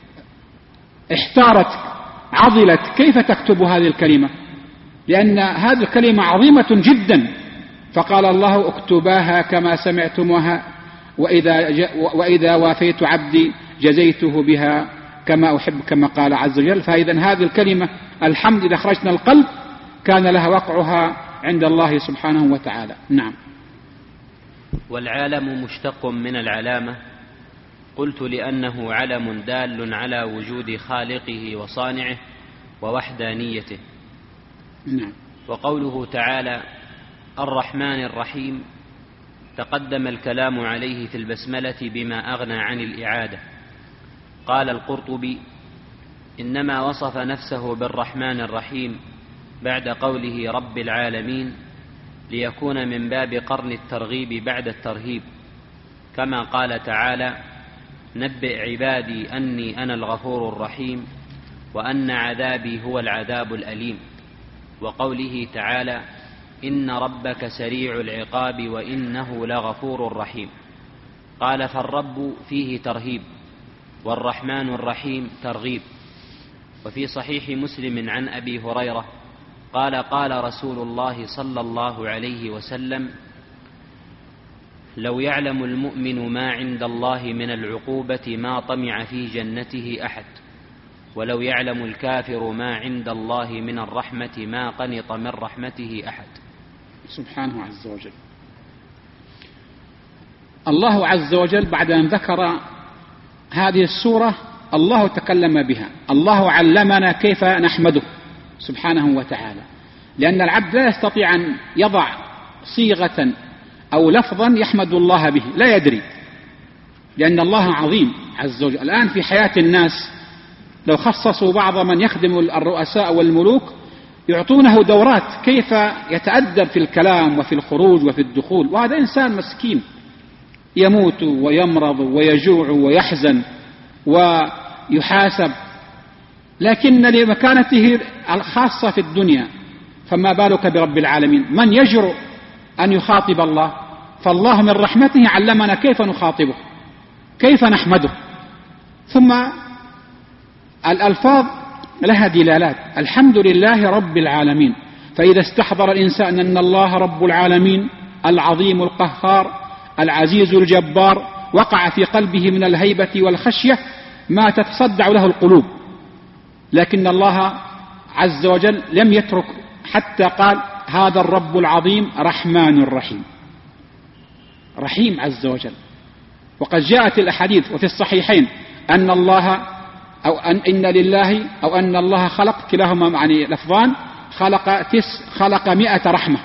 احتارت عضلت كيف تكتب هذه الكلمة، لأن هذه الكلمة عظيمة جدا. فقال الله: اكتباها كما سمعتموها، وإذا وافيت عبدي جزيته بها كما أحب، كما قال عز وجل. فإذا هذه الكلمة الحمد إذا خرجنا القلب كان لها وقعها عند الله سبحانه وتعالى. نعم. والعالم مشتق من العلامة، قلت لأنه علم دال على وجود خالقه وصانعه ووحدانيته. نعم. وقوله تعالى الرحمن الرحيم تقدم الكلام عليه في البسملة بما أغنى عن الإعادة. قال القرطبي: إنما وصف نفسه بالرحمن الرحيم بعد قوله رب العالمين ليكون من باب قرن الترغيب بعد الترهيب، كما قال تعالى: نبئ عبادي أني أنا الغفور الرحيم وأن عذابي هو العذاب الأليم. وقوله تعالى: إن ربك سريع العقاب وإنه لغفور رحيم. قال: فالرب فيه ترهيب والرحمن الرحيم ترغيب. وفي صحيح مسلم عن أبي هريرة قال: قال رسول الله صلى الله عليه وسلم: لو يعلم المؤمن ما عند الله من العقوبة ما طمع في جنته أحد، ولو يعلم الكافر ما عند الله من الرحمة ما قنط من رحمته أحد. سبحانه عز وجل. الله عز وجل بعد أن ذكر هذه السورة الله تكلم بها، الله علمنا كيف نحمده سبحانه وتعالى، لأن العبد لا يستطيع أن يضع صيغة أو لفظا يحمد الله به، لا يدري، لأن الله عظيم عز وجل. الآن في حياة الناس لو خصصوا بعض من يخدم الرؤساء والملوك يعطونه دورات كيف يتأدب في الكلام وفي الخروج وفي الدخول، وهذا إنسان مسكين يموت ويمرض ويجوع ويحزن ويحاسب، لكن لمكانته الخاصة في الدنيا، فما بالك برب العالمين؟ من يجرؤ أن يخاطب الله؟ فالله من رحمته علمنا كيف نخاطبه، كيف نحمده. ثم الألفاظ لها دلالات. الحمد لله رب العالمين، فإذا استحضر الإنسان أن الله رب العالمين العظيم القهار العزيز الجبار، وقع في قلبه من الهيبة والخشية ما تتصدع له القلوب. لكن الله عز وجل لم يترك حتى قال هذا الرب العظيم رحمن رحيم، رحيم عز وجل. وقد جاءت الأحاديث وفي الصحيحين أن الله أو إن لله أو أن الله خلق، كلاهما يعني لفظان، خلق 100 رحمة،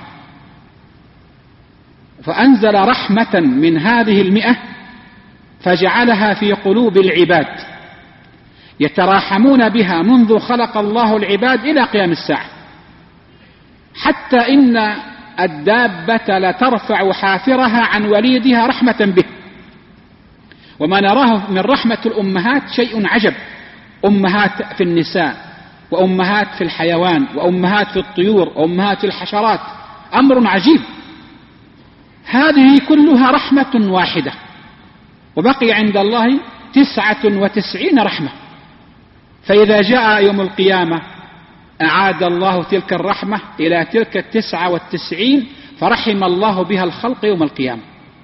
فأنزل رحمة من هذه 100 فجعلها في قلوب العباد يتراحمون بها منذ خلق الله العباد إلى قيام الساعة، حتى إن الدابة لترفع حافرها عن وليدها رحمة به. وما نراه من رحمة الأمهات شيء عجب، أمهات في النساء، وأمهات في الحيوان، وأمهات في الطيور، وأمهات في الحشرات، أمر عجيب. هذه كلها رحمة واحدة، وبقي عند الله 99 رحمة. فإذا جاء يوم القيامة أعاد الله تلك الرحمة إلى تلك 99، فرحم الله بها الخلق يوم القيامة.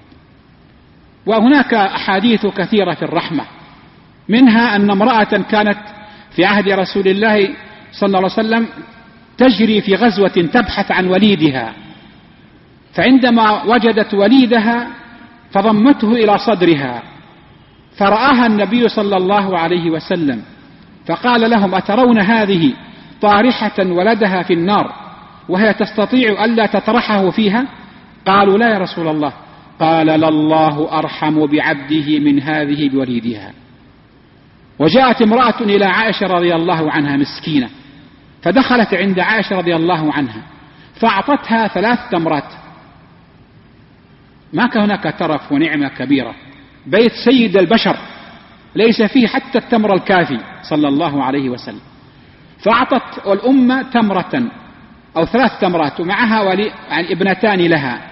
وهناك أحاديث كثيرة في الرحمة، منها أن امرأة كانت في عهد رسول الله صلى الله عليه وسلم تجري في غزوة تبحث عن وليدها، فعندما وجدت وليدها فضمته إلى صدرها، فرآها النبي صلى الله عليه وسلم فقال لهم أترون هذه طارحة ولدها في النار وهي تستطيع ألا تطرحه فيها؟ قالوا لا يا رسول الله. قال لله أرحم بعبده من هذه بوليدها. وجاءت امرأة إلى عائشة رضي الله عنها مسكينة، فدخلت عند عائشة رضي الله عنها فأعطتها 3 تمرات. ما كان هناك ترف ونعمة كبيرة، بيت سيد البشر ليس فيه حتى التمر الكافي صلى الله عليه وسلم. فأعطت الأمة تمرة أو 3 تمرات، ومعها يعني ابنتان لها،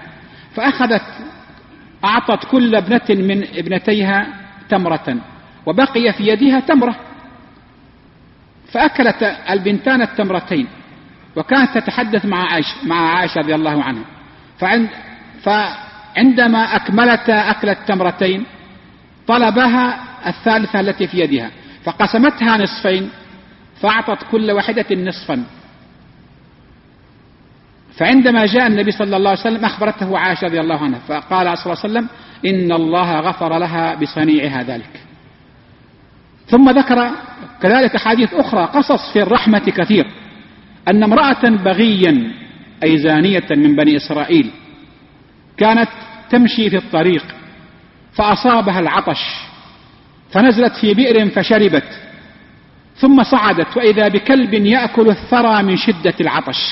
أعطت كل ابنة من ابنتيها تمرة، وبقي في يدها تمرة، فأكلت البنتان التمرتين، وكانت تتحدث مع عائشة رضي الله عنها. فعندما أكملت أكل التمرتين طلبها الثالثة التي في يدها، فقسمتها نصفين، فأعطت كل واحدة نصفا. فعندما جاء النبي صلى الله عليه وسلم أخبرته عائشة رضي الله عنها، فقال صلى الله عليه وسلم إن الله غفر لها بصنيعها ذلك. ثم ذكر كذلك حديث أخرى، قصص في الرحمة كثير، أن امرأة بغيا أي زانية من بني إسرائيل كانت تمشي في الطريق فأصابها العطش، فنزلت في بئر فشربت، ثم صعدت وإذا بكلب يأكل الثرى من شدة العطش.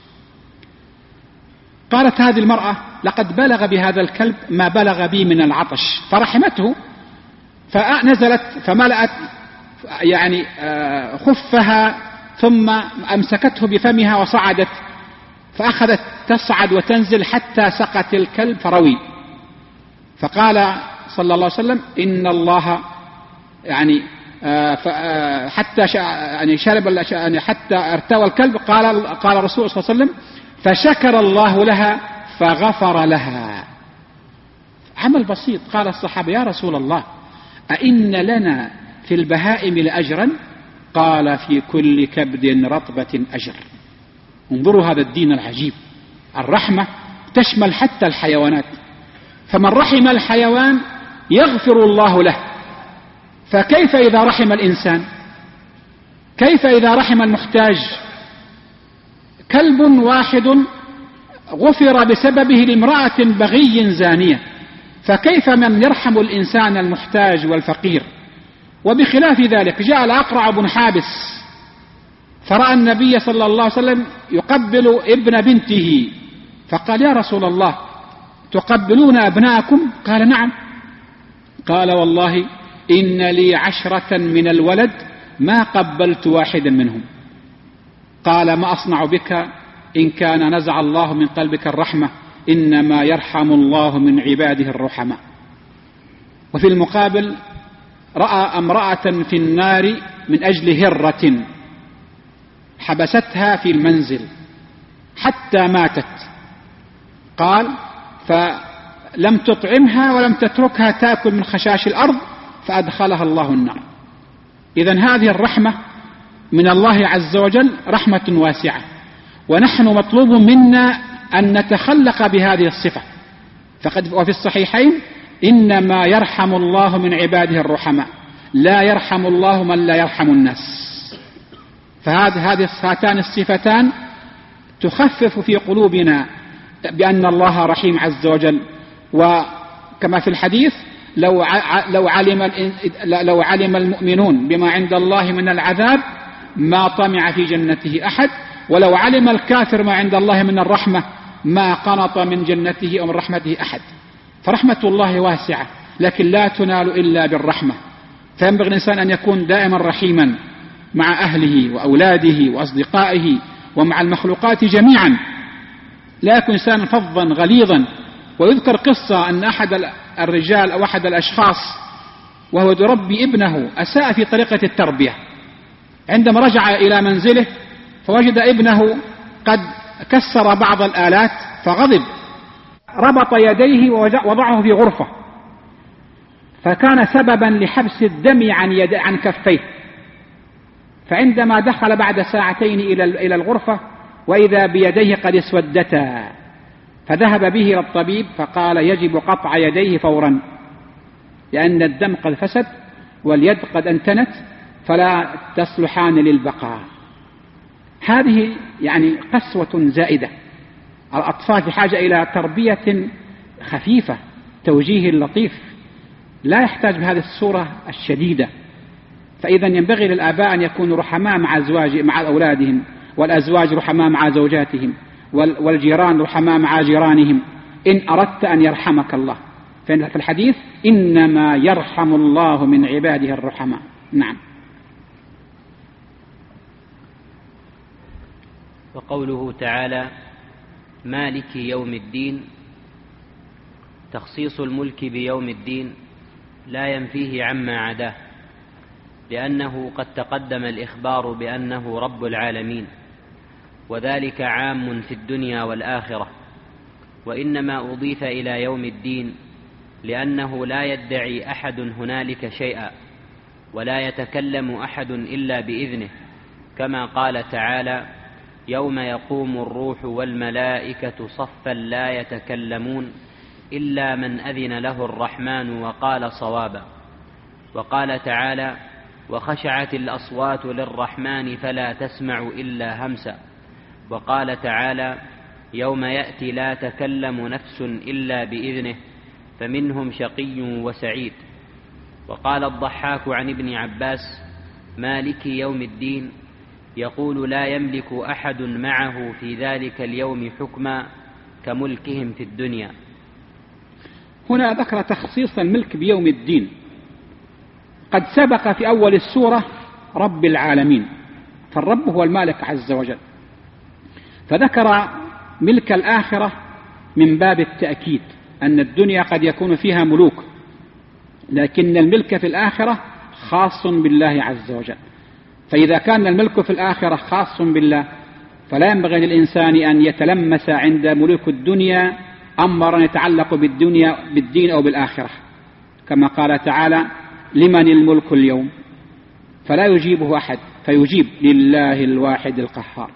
قالت هذه المرأة لقد بلغ بهذا الكلب ما بلغ بي من العطش، فرحمته، فنزلت فملأت يعني خفها، ثم أمسكته بفمها وصعدت، فأخذت تصعد وتنزل حتى سقت الكلب فروي. فقال صلى الله عليه وسلم إن الله يعني حتى يعني شرب يعني حتى ارتوى الكلب. قال الرسول صلى الله عليه وسلم فشكر الله لها فغفر لها. عمل بسيط. قال الصحابة يا رسول الله أئن لنا في البهائم لأجرا؟ قال في كل كبد رطبة أجر. انظروا هذا الدين العجيب، الرحمة تشمل حتى الحيوانات، فمن رحم الحيوان يغفر الله له، فكيف إذا رحم الإنسان؟ كيف إذا رحم المحتاج؟ كلب واحد غفر بسببه لامرأة بغي زانية، فكيف من يرحم الإنسان المحتاج والفقير؟ وبخلاف ذلك جاء الأقرع بن حابس فرأى النبي صلى الله عليه وسلم يقبل ابن بنته، فقال: يا رسول الله، تقبلون أبناءكم؟ قال: نعم. قال: والله إن لي 10 من الولد ما قبلت واحدا منهم. قال: ما أصنع بك إن كان نزع الله من قلبك الرحمة، إنما يرحم الله من عباده الرحماء. وفي المقابل رأى امرأة في النار من أجل هرة حبستها في المنزل حتى ماتت، قال: فلم تطعمها ولم تتركها تأكل من خشاش الأرض فأدخلها الله النار. إذن هذه الرحمة من الله عز وجل رحمة واسعة، ونحن مطلوب منا أن نتخلق بهذه الصفة. وفي الصحيحين: إنما يرحم الله من عباده الرحماء، لا يرحم الله من لا يرحم الناس. هاتان الصفتان تخفف في قلوبنا بأن الله رحيم عز وجل. وكما في الحديث: لو علم المؤمنون بما عند الله من العذاب ما طمع في جنته أحد، ولو علم الكافر ما عند الله من الرحمة ما قنط من جنته أو من رحمته أحد. فرحمة الله واسعة، لكن لا تنال إلا بالرحمة. فينبغي الإنسان أن يكون دائما رحيما مع أهله وأولاده وأصدقائه ومع المخلوقات جميعا، لا يكون إنسانا فظا غليظا. ويذكر قصة أن أحد الرجال أو أحد الأشخاص وهو يربي ابنه أساء في طريقة التربية. عندما رجع إلى منزله فوجد ابنه قد كسر بعض الآلات فغضب، ربط يديه ووضعه في غرفة، فكان سببا لحبس الدم عن كفيه. فعندما دخل بعد ساعتين إلى الغرفة وإذا بيديه قد اسودتا، فذهب به إلى الطبيب فقال: يجب قطع يديه فورا، لأن الدم قد فسد واليد قد انتنت فلا تصلحان للبقاء. هذه يعني قسوة زائدة. الأطفال في حاجة إلى تربية خفيفة، توجيه لطيف، لا يحتاج بهذه الصورة الشديدة. فإذا ينبغي للآباء أن يكونوا رحماء مع أولادهم، والأزواج رحماء مع زوجاتهم، والجيران رحماء مع جيرانهم، إن أردت أن يرحمك الله. في الحديث: إنما يرحم الله من عباده الرحماء. نعم. وقوله تعالى: مالك يوم الدين، تخصيص الملك بيوم الدين لا ينفيه عما عداه، لأنه قد تقدم الإخبار بأنه رب العالمين، وذلك عام في الدنيا والآخرة. وإنما أضيف إلى يوم الدين لأنه لا يدعي أحد هنالك شيئا، ولا يتكلم أحد إلا بإذنه، كما قال تعالى: يوم يقوم الروح والملائكة صفا لا يتكلمون إلا من أذن له الرحمن وقال صوابا. وقال تعالى: وخشعت الأصوات للرحمن فلا تسمع إلا همسا. وقال تعالى: يوم يأتي لا تكلم نفس إلا بإذنه فمنهم شقي وسعيد. وقال الضحاك عن ابن عباس: مالك يوم الدين يقول لا يملك أحد معه في ذلك اليوم حكما كملكهم في الدنيا. هنا ذكر تخصيص الملك بيوم الدين. قد سبق في أول السورة رب العالمين، فالرب هو المالك عز وجل، فذكر ملك الآخرة من باب التأكيد أن الدنيا قد يكون فيها ملوك، لكن الملك في الآخرة خاص بالله عز وجل. فإذا كان الملك في الآخرة خاص بالله فلا ينبغي للإنسان أن يتلمس عند ملوك الدنيا أمرا يتعلق بالدين أو بالآخرة، كما قال تعالى: لمن الملك اليوم، فلا يجيبه أحد فيجيب: لله الواحد القهار.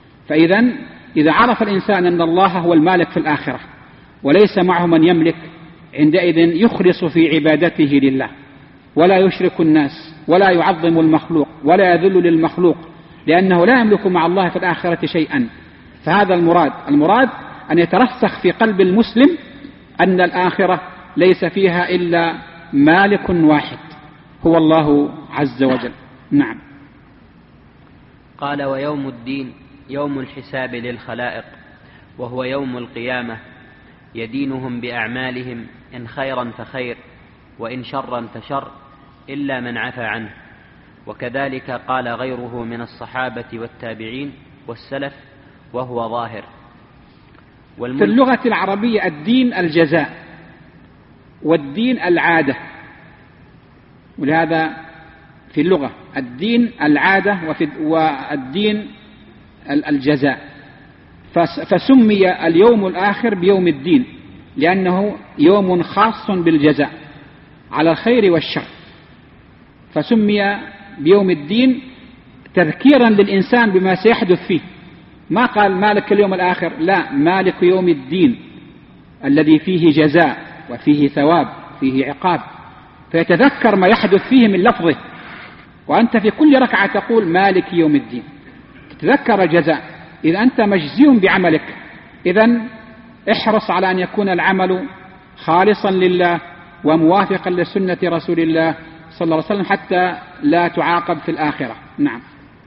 إذا عرف الإنسان أن الله هو المالك في الآخرة وليس معه من يملك، عندئذ يخلص في عبادته لله، ولا يشرك الناس، ولا يعظم المخلوق، ولا يذل للمخلوق، لأنه لا يملك مع الله في الآخرة شيئا. فهذا المراد أن يترسخ في قلب المسلم أن الآخرة ليس فيها إلا مالك واحد هو الله عز وجل. نعم. قال: ويوم الدين يوم الحساب للخلائق، وهو يوم القيامة، يدينهم بأعمالهم، إن خيرا فخير وإن شرا فشر، إلا من عفى عنه. وكذلك قال غيره من الصحابة والتابعين والسلف، وهو ظاهر. في اللغة العربية الدين الجزاء، والدين العادة، ولهذا في اللغة الدين العادة والدين الجزاء. فسمي اليوم الآخر بيوم الدين لأنه يوم خاص بالجزاء على الخير والشر، فسمي بيوم الدين تذكيرا للإنسان بما سيحدث فيه. ما قال مالك اليوم الآخر، لا، مالك يوم الدين الذي فيه جزاء وفيه ثواب فيه عقاب، فيتذكر ما يحدث فيه من لفظه. وأنت في كل ركعة تقول مالك يوم الدين، تتذكر الجزاء. إذا أنت مجزي بعملك، إذن احرص على أن يكون العمل خالصا لله وموافقا لسنة رسول الله صلى الله عليه وسلم حتى لا تعاقب في الآخرة. نعم.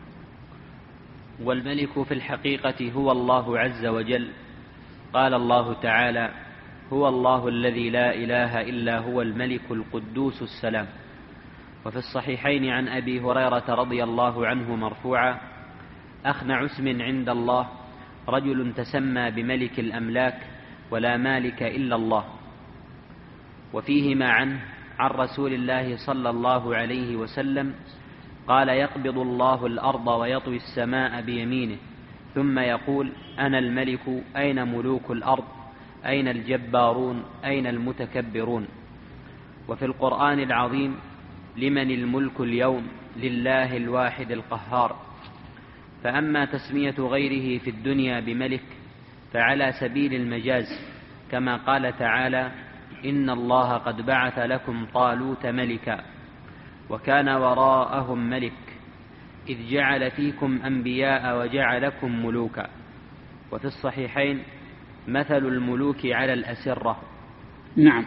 والملك في الحقيقة هو الله عز وجل. قال الله تعالى: هو الله الذي لا إله إلا هو الملك القدوس السلام. وفي الصحيحين عن أبي هريرة رضي الله عنه مرفوعا: أخنع اسم عند الله رجل تسمى بملك الأملاك ولا مالك إلا الله. وفيهما عنه عن رسول الله صلى الله عليه وسلم قال: يقبض الله الأرض ويطوي السماء بيمينه ثم يقول: أنا الملك، أين ملوك الأرض؟ أين الجبارون؟ أين المتكبرون؟ وفي القرآن العظيم: لمن الملك اليوم؟ لله الواحد القهار. فأما تسمية غيره في الدنيا بملك فعلى سبيل المجاز، كما قال تعالى: إن الله قد بعث لكم طالوت ملكا وكان وراءهم ملك إذ جعل فيكم أنبياء وجعلكم ملوكا. وفي الصحيحين: مثل الملوك على الأسرة. نعم.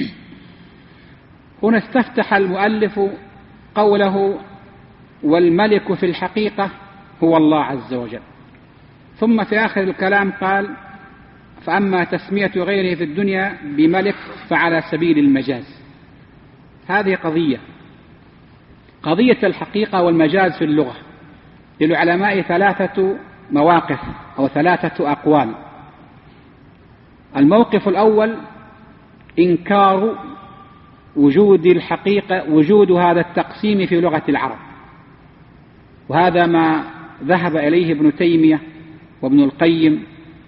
هنا استفتح المؤلف قوله: والملك في الحقيقة هو الله عز وجل، ثم في آخر الكلام قال: فأما تسمية غيره في الدنيا بملك فعلى سبيل المجاز. هذه قضية الحقيقة والمجاز في اللغة. للعلماء 3 مواقف أو 3 أقوال. الموقف الأول إنكار وجود الحقيقة، وجود هذا التقسيم في لغة العرب، وهذا ما ذهب إليه ابن تيمية وابن القيم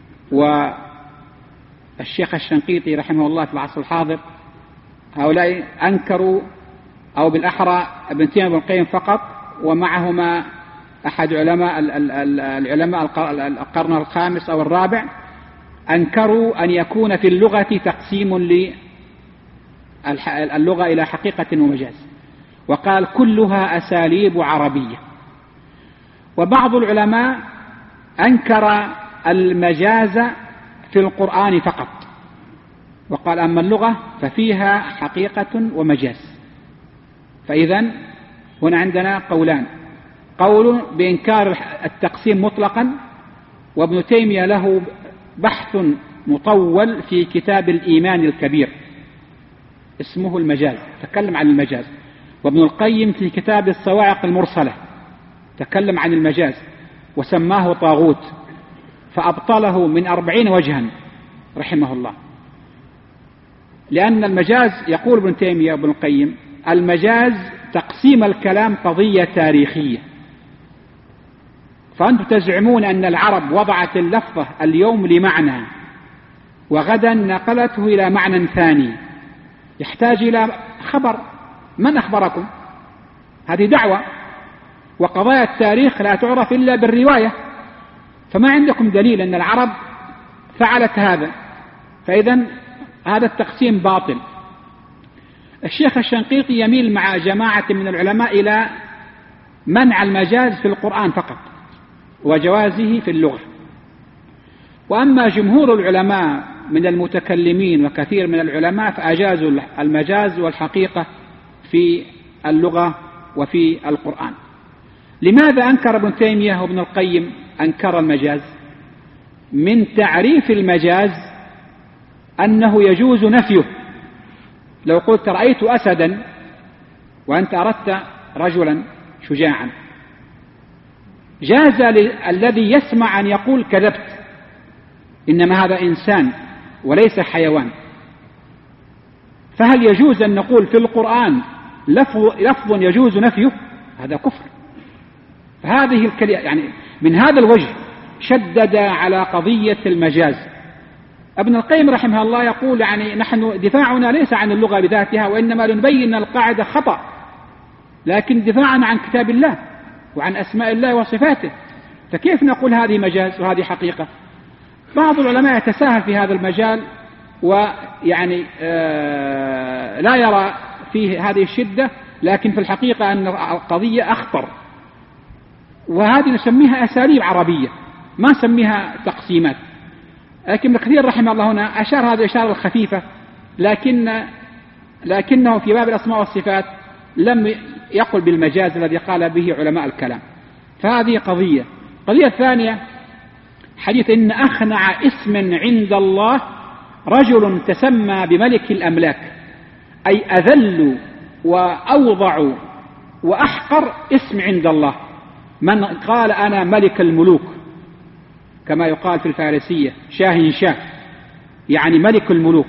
والشيخ الشنقيطي رحمه الله في العصر الحاضر. هؤلاء أنكروا، أو بالأحرى ابن تيمية وابن القيم فقط، ومعهما أحد العلماء القرن الخامس أو الرابع، أنكروا أن يكون في اللغة تقسيم للغة إلى حقيقة ومجاز، وقال كلها أساليب عربية. وبعض العلماء أنكر المجاز في القرآن فقط، وقال أما اللغة ففيها حقيقة ومجاز. فإذن هنا عندنا قولان: قول بإنكار التقسيم مطلقا، وابن تيمية له بحث مطول في كتاب الإيمان الكبير اسمه المجاز، تكلم عن المجاز. وابن القيم في كتاب الصواعق المرسلة تكلم عن المجاز وسماه طاغوت، فأبطله من 40 وجها رحمه الله. لأن المجاز، يقول ابن تيمية وابن القيم، المجاز تقسيم الكلام قضية تاريخية. فأنتم تزعمون أن العرب وضعت اللفظة اليوم لمعنى وغدا نقلته إلى معنى ثاني يحتاج إلى خبر. من أخبركم؟ هذه دعوة، وقضايا التاريخ لا تعرف إلا بالرواية، فما عندكم دليل أن العرب فعلت هذا، فإذن هذا التقسيم باطل. الشيخ الشنقيطي يميل مع جماعة من العلماء إلى منع المجاز في القرآن فقط وجوازه في اللغة. وأما جمهور العلماء من المتكلمين وكثير من العلماء فأجازوا المجاز والحقيقة في اللغة وفي القرآن، لماذا أنكر ابن تيمية وابن القيم أنكر المجاز؟ من تعريف المجاز أنه يجوز نفيه. لو قلت رأيت أسدا وأنت أردت رجلا شجاعا، جاز الذي يسمع أن يقول كذبت، إنما هذا إنسان وليس حيوان. فهل يجوز أن نقول في القرآن لفظ يجوز نفيه؟ هذا كفر. فهذه الكلمة يعني من هذا الوجه شدد على قضية المجاز. ابن القيم رحمه الله يقول يعني نحن دفاعنا ليس عن اللغة بذاتها، وإنما لنبين القاعدة خطأ، لكن دفاعا عن كتاب الله وعن أسماء الله وصفاته. فكيف نقول هذه مجاز وهذه حقيقة؟ بعض العلماء يتساهل في هذا المجال ويعني لا يرى فيه هذه الشدة، لكن في الحقيقة أن القضية أخطر، وهذه نسميها أساليب عربية ما نسميها تقسيمات. لكن ابن كثير رحمه الله هنا أشار هذه الإشارة الخفيفة، لكنه في باب الأسماء والصفات لم يقل بالمجاز الذي قال به علماء الكلام. فهذه قضية. القضية الثانية حديث إن أخنع اسم عند الله رجل تسمى بملك الأملاك، أي أذل وأوضع وأحقر اسم عند الله من قال أنا ملك الملوك، كما يقال في الفارسية شاه شاه، يعني ملك الملوك.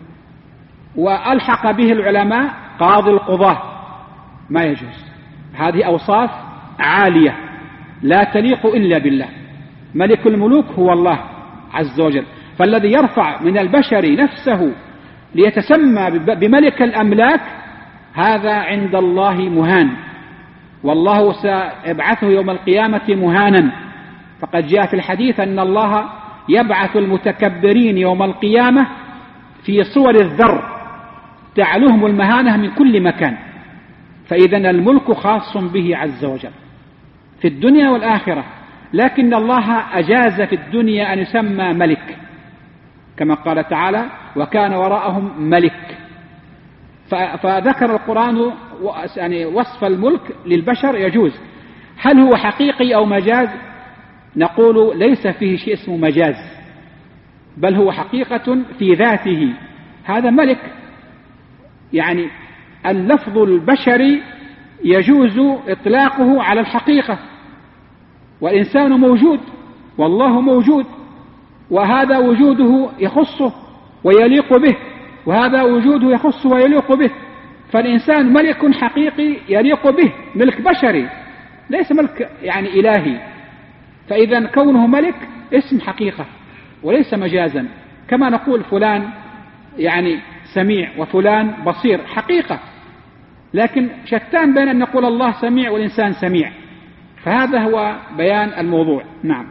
وألحق به العلماء قاضي القضاة، ما يجوز. هذه أوصاف عالية لا تليق إلا بالله. ملك الملوك هو الله عز وجل، فالذي يرفع من البشر نفسه ليتسمى بملك الأملاك هذا عند الله مهان، والله سيبعثه يوم القيامة مهانا. فقد جاء في الحديث أن الله يبعث المتكبرين يوم القيامة في صور الذر تعلوهم المهانة من كل مكان. فإذا الملك خاص به عز وجل في الدنيا والآخرة، لكن الله أجاز في الدنيا أن يسمى ملك، كما قال تعالى وكان وراءهم ملك. فذكر القرآن يعني وصف الملك للبشر يجوز. هل هو حقيقي أو مجاز؟ نقول ليس فيه شيء اسمه مجاز، بل هو حقيقة في ذاته. هذا ملك، يعني اللفظ البشري يجوز إطلاقه على الحقيقة، والإنسان موجود والله موجود، وهذا وجوده يخصه ويليق به، وهذا وجوده يخصه ويليق به. فالإنسان ملك حقيقي يليق به، ملك بشري ليس ملك يعني إلهي. فإذا كونه ملك اسم حقيقة وليس مجازا، كما نقول فلان يعني سميع وفلان بصير حقيقة، لكن شتان بين أن نقول الله سميع والإنسان سميع. فهذا هو بيان الموضوع. نعم.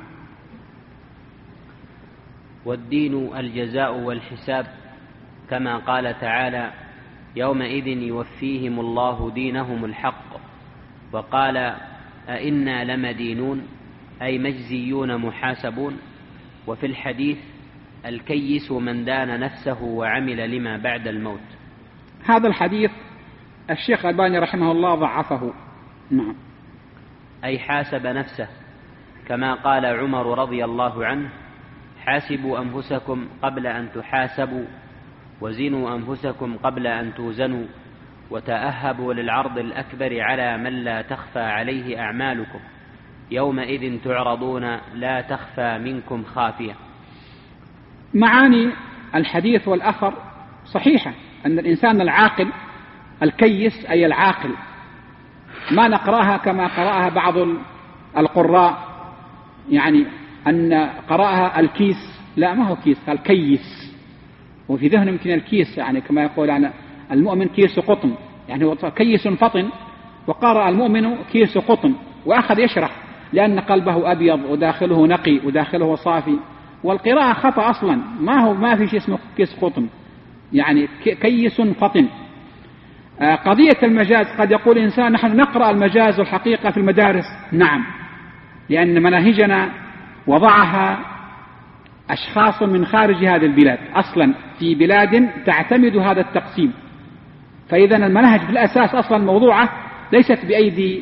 والدين الجزاء والحساب، كما قال تعالى يومئذ يوفيهم الله دينهم الحق. وقال أئنا لمدينون، أي مجزيون محاسبون. وفي الحديث الكيس من دان نفسه وعمل لما بعد الموت. هذا الحديث الشيخ الألباني رحمه الله ضعفه. نعم. أي حاسب نفسه، كما قال عمر رضي الله عنه حاسبوا أنفسكم قبل أن تحاسبوا، وزنوا أنفسكم قبل أن توزنوا، وتأهبوا للعرض الأكبر على من لا تخفى عليه أعمالكم، يومئذ تعرضون لا تخفى منكم خافية. معاني الحديث والأثر صحيحة، أن الإنسان العاقل الكيس أي العاقل، ما نقرأها كما قرأها بعض القراء، يعني أن قرأها الكيس، لا ما هو كيس، الكيس. وفي ذهن يمكن الكيس يعني كما يقول عن المؤمن كيس قطن، يعني هو كيس فطن، وقرأ المؤمن كيس قطن، وأخذ يشرح لأن قلبه أبيض وداخله نقي وداخله صافي. والقراءة خطأ أصلا، ما في شيء اسمه كيس قطن، يعني كيس فطن. قضية المجاز، قد يقول إنسان نحن نقرأ المجاز والحقيقة في المدارس. نعم، لأن مناهجنا وضعها أشخاص من خارج هذه البلاد، أصلا في بلاد تعتمد هذا التقسيم. فإذا المناهج في الأساس أصلا موضوعة ليست بأيدي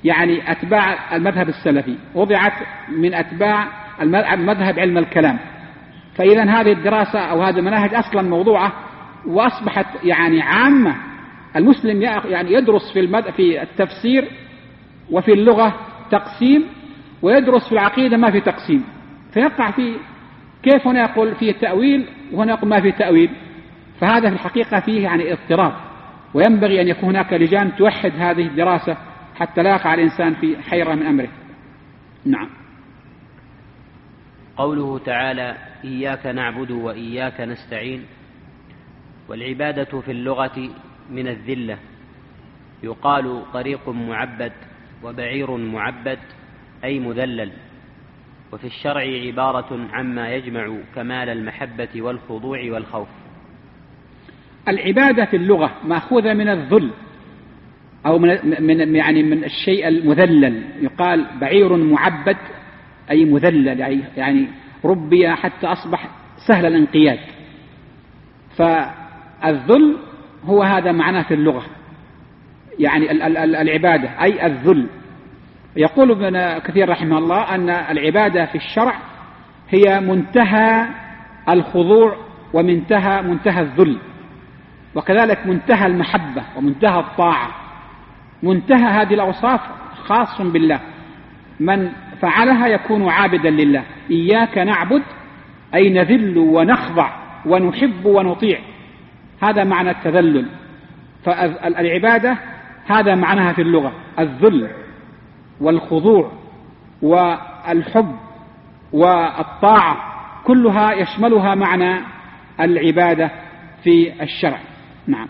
يعني أتباع المذهب السلفي، وضعت من أتباع المذهب علم الكلام. فإذا هذه الدراسة أو هذه المناهج أصلا موضوعة وأصبحت يعني عامة. المسلم يعني يدرس في التفسير وفي اللغة تقسيم، ويدرس في العقيدة ما في تقسيم، فيقع في كيف هنا يقول فيه تأويل وهنا يقول ما في تأويل. فهذا في الحقيقة فيه يعني اضطراب، وينبغي أن يكون هناك لجان توحد هذه الدراسة حتى لا يقع الإنسان في حيرة من أمره. نعم. قوله تعالى: إياك نعبد وإياك نستعين. والعبادة في اللغة من الذلة، يقال طريق معبد وبعير معبد أي مذلل. وفي الشرع عبارة عما يجمع كمال المحبة والخضوع والخوف. العبادة في اللغة مأخوذة من الذل أو من الشيء المذلل. يقال بعير معبد أي مذلل، يعني ربي حتى أصبح سهل الانقياد. فالذل هو هذا معناه في اللغة، يعني العبادة أي الذل. يقول ابن كثير رحمه الله أن العبادة في الشرع هي منتهى الخضوع ومنتهى الذل، وكذلك منتهى المحبة ومنتهى الطاعة. منتهى هذه الأوصاف خاص بالله، من فعلها يكون عابدا لله. إياك نعبد أي نذل ونخضع ونحب ونطيع، هذا معنى التذلل. فالعبادة هذا معناها في اللغة، الذل والخضوع والحب والطاعة، كلها يشملها معنى العبادة في الشرع. نعم.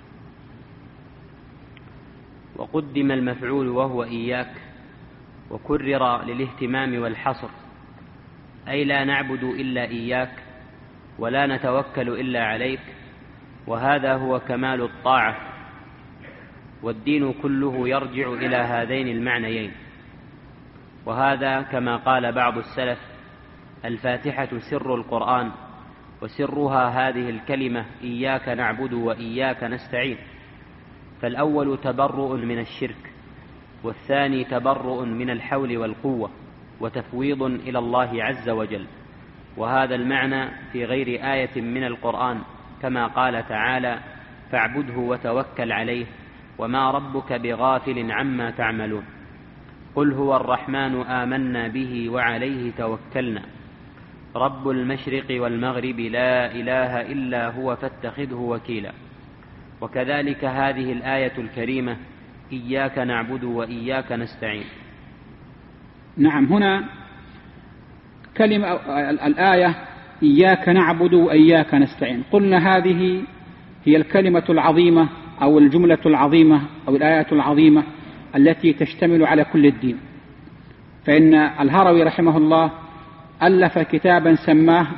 وقدم المفعول وهو إياك، وكرر للاهتمام والحصر، أي لا نعبد إلا إياك ولا نتوكل إلا عليك. وهذا هو كمال الطاعة، والدين كله يرجع إلى هذين المعنيين. وهذا كما قال بعض السلف: الفاتحة سر القرآن، وسرها هذه الكلمة إياك نعبد وإياك نستعين. فالأول تبرؤ من الشرك، والثاني تبرؤ من الحول والقوة وتفويض إلى الله عز وجل. وهذا المعنى في غير آية من القرآن، كما قال تعالى: فاعبده وتوكل عليه وما ربك بغافل عما تعملون. قل هو الرحمن آمنا به وعليه توكلنا رب المشرق والمغرب لا إله إلا هو فاتخذه وكيلا. وكذلك هذه الآية الكريمة: إياك نعبد وإياك نستعين. نعم. هنا كلمة الآية إياك نعبد وإياك نستعين، قلنا هذه هي الكلمة العظيمة أو الجملة العظيمة أو الآية العظيمة التي تشتمل على كل الدين. فإن الهروي رحمه الله ألف كتابا سماه